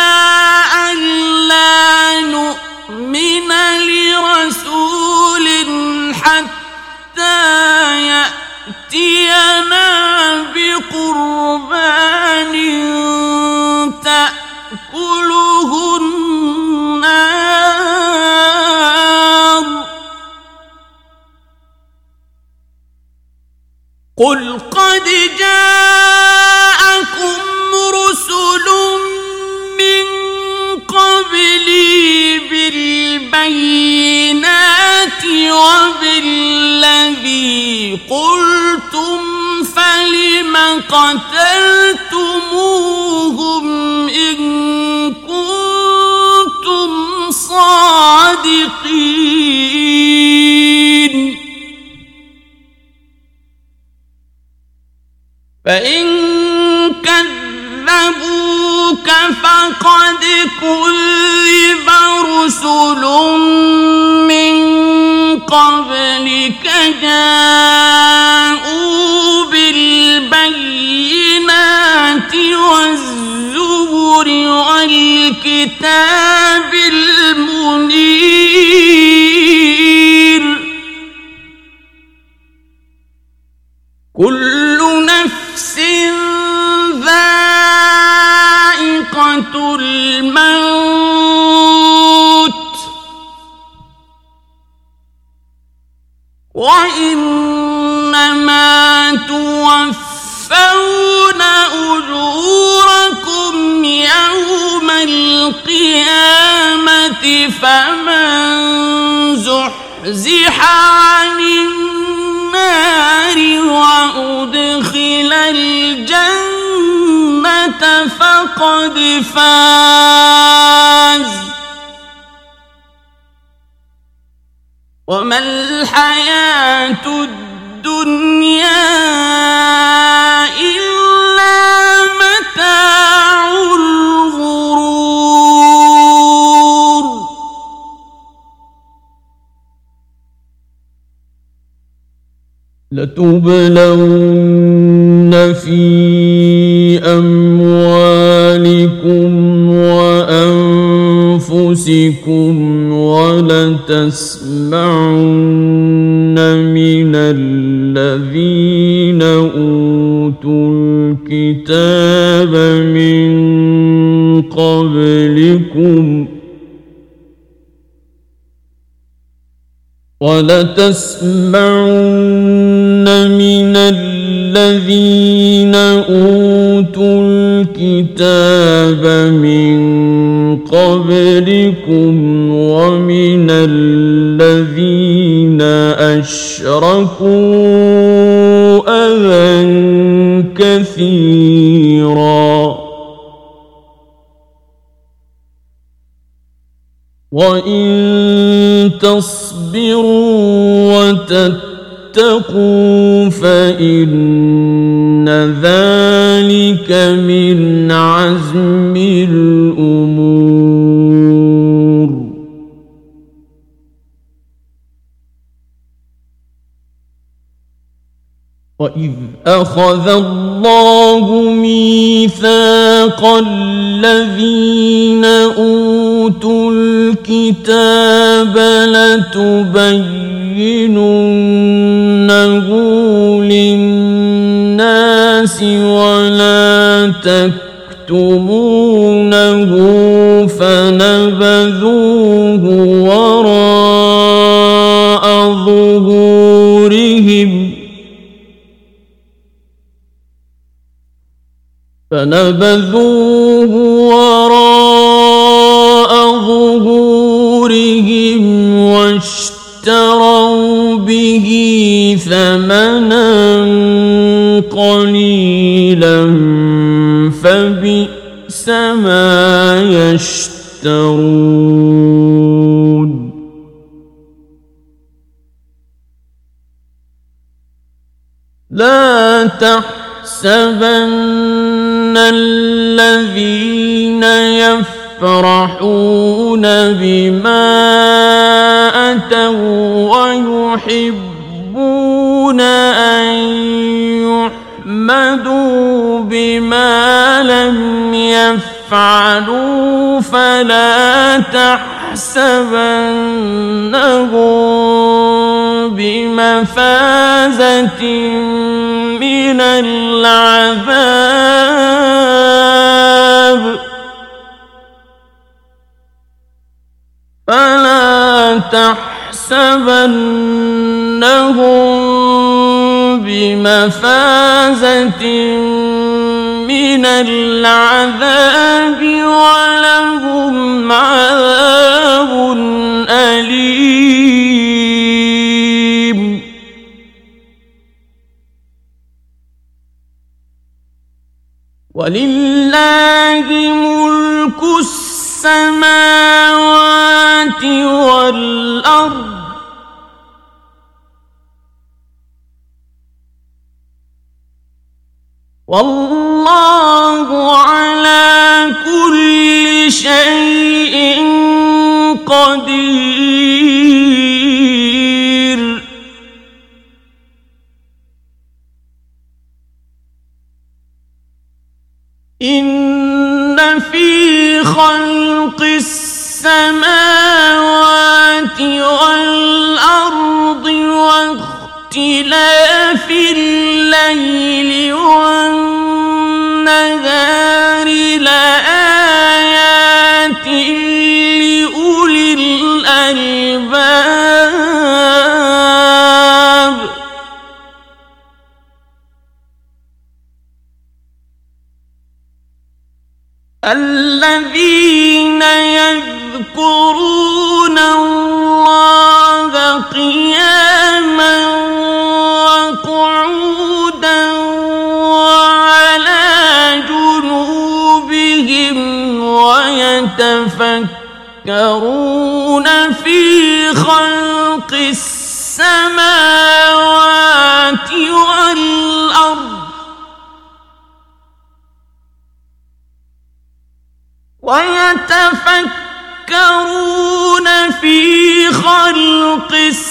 ألا نؤمن لرسول حتى يأتينا بقربان تأكله النار قل قد جاءكم رسل من قبلي بالبينات وبالذي قلتم فلم قتلتموهم إن كنتم صادقين فإن كذبوك فقد كذب رسل من قبلك جاءوا بالبينات والزبر والكتاب المنير كل نفس ذائقة الموت وإنما توفون أجوركم يوم القيامة فمن زحزح عن النار وأدخل الجنة فقد فاز وما الحياة الدنيا إلا متاع الغرور لتبلون في أموالكم وأنفسكم ولتسمعن من الذين أوتوا الكتاب من قبلكم ولتسمعن من الذين أوتوا الكتاب من قبلكم ومن الذين أشركوا أذى كثيرا وإن تصبروا وتتقوا فإن ذلك من عزم الأمور وإذ أخذ الله ميثاق الذين أوتوا الكتاب لتبيننه للناس ولا تكتمونه فنبذوه وراء ظهورهم فنبذوه وراء ظهورهم واشتروا به ثمنا قليلا فبئس ما يشترون لا تحسبن الذين يفرحون بما أتوا ويحبون أن يحمدوا بما لم يفعلوا فلا تحسبنهم بمفازة من العذاب فلا تحسبنهم بمفازة من العذاب ولهم عذاب أليم ولله ملك السماوات والأرض والله على كل شيء قدير إن في خلق السماوات والأرض واختلاف الليل والنهار لآيات لأولي الألباب الذين يذكرون الله قياما وقعودا وعلى جنوبهم ويتفكرون في خلق السماوات والأرض ويتفكرون في خلق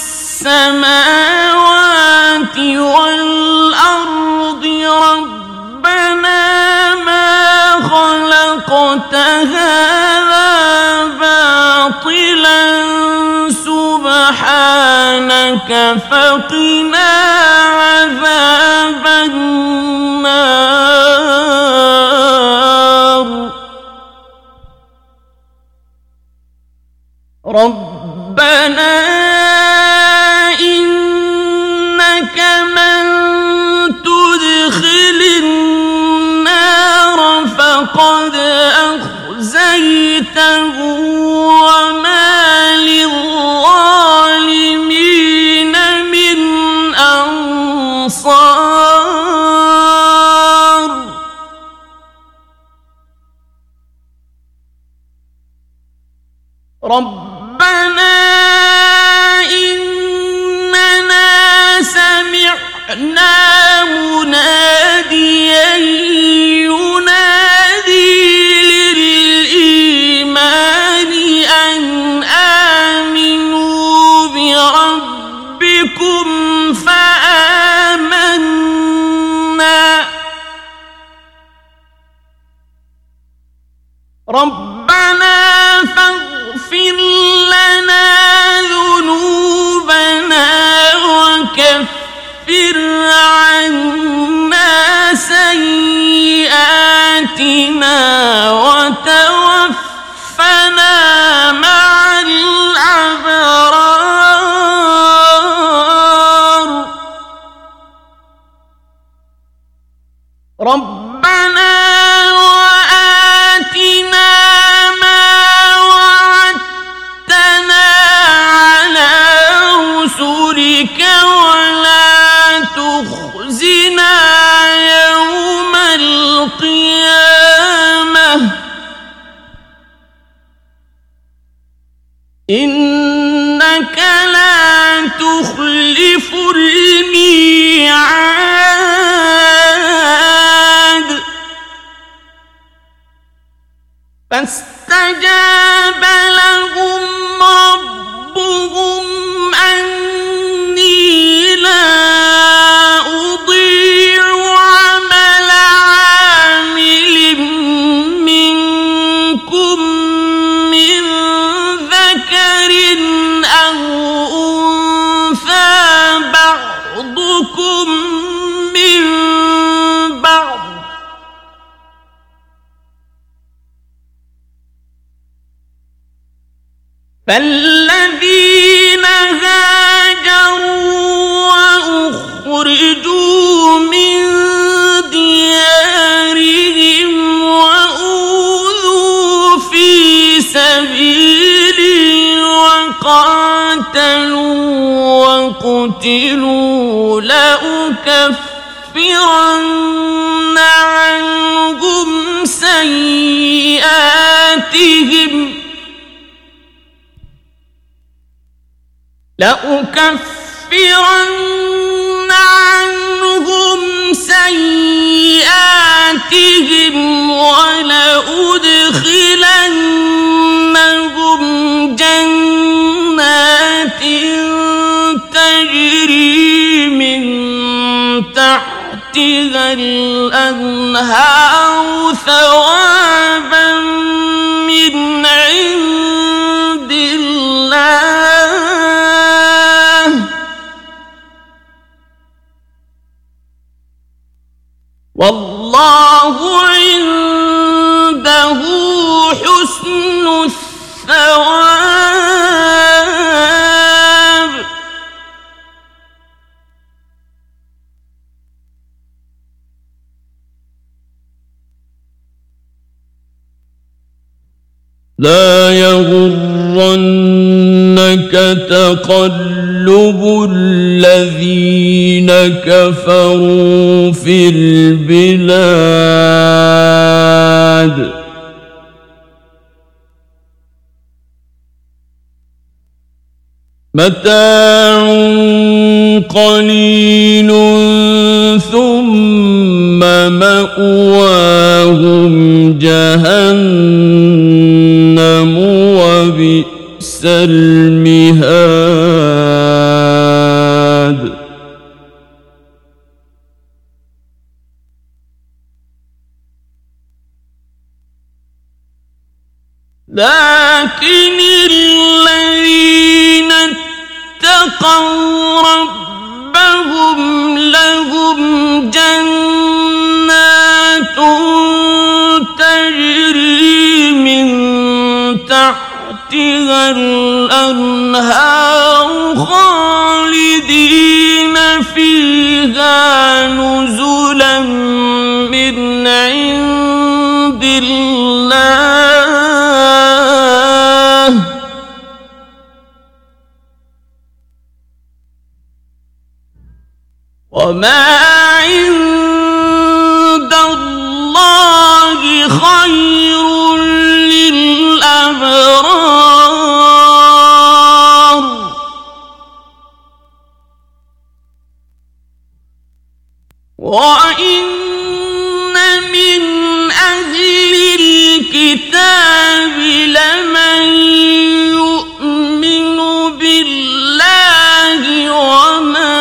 السماوات والأرض ربنا ما خلقت هذا باطلا سبحانك فقنا عذاب النار ربنا إنك من تدخل النار فقد أخزيته وما للظالمين من أنصار ربنا إننا سمعنا مناديا ينادي للإيمان أن آمنوا بربكم فآمنا ربنا فاغفر لنا ذنوبنا وكفر عنا سيئاتنا وتوفنا مع الأبرار ربنا وآتنا ما وعدتنا على رسلك ولا تخزنا يوم القيامة إنك لا تخلف الميعاد فاستجاب لهم ربهم أني لا أضيع عمل عامل منكم من ذكر أو أنثى بعضكم من بعض فالذين هاجروا وأخرجوا من ديارهم وأوذوا في سبيلي وقاتلوا وقتلوا لأكفرن عنهم سيئاتهم لأكفرن عنهم سيئاتهم ولأدخلنهم جنات تجري من تحتها الأنهار ثوابا من عند الله والله عنده حسن الثواب لا يغرنك تقلب الذين كفروا في البلاد متاع قليل ثم مأواهم جهنم وبئس المهاد لكن الذين اتقوا ربهم لهم جنات تجري من تحتها الأنهار خالدين فيها نزلا من عند الله وما عند الله خير للأبرار وإن من أهل الكتاب لمن يؤمن بالله وما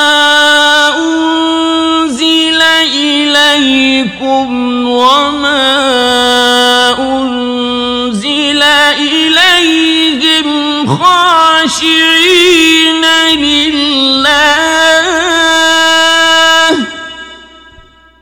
أنزل إليكم وما أنزل إليهم خاشعين لله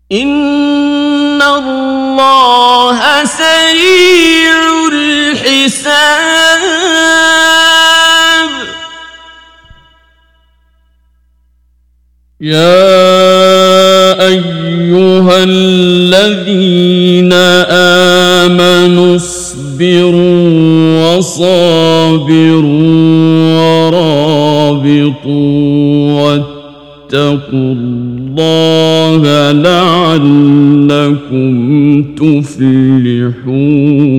إن الله سريع الحساب. يا أيها الذين آمنوا اصبروا وصابروا ورابطوا واتقوا الله لعلكم تفلحون.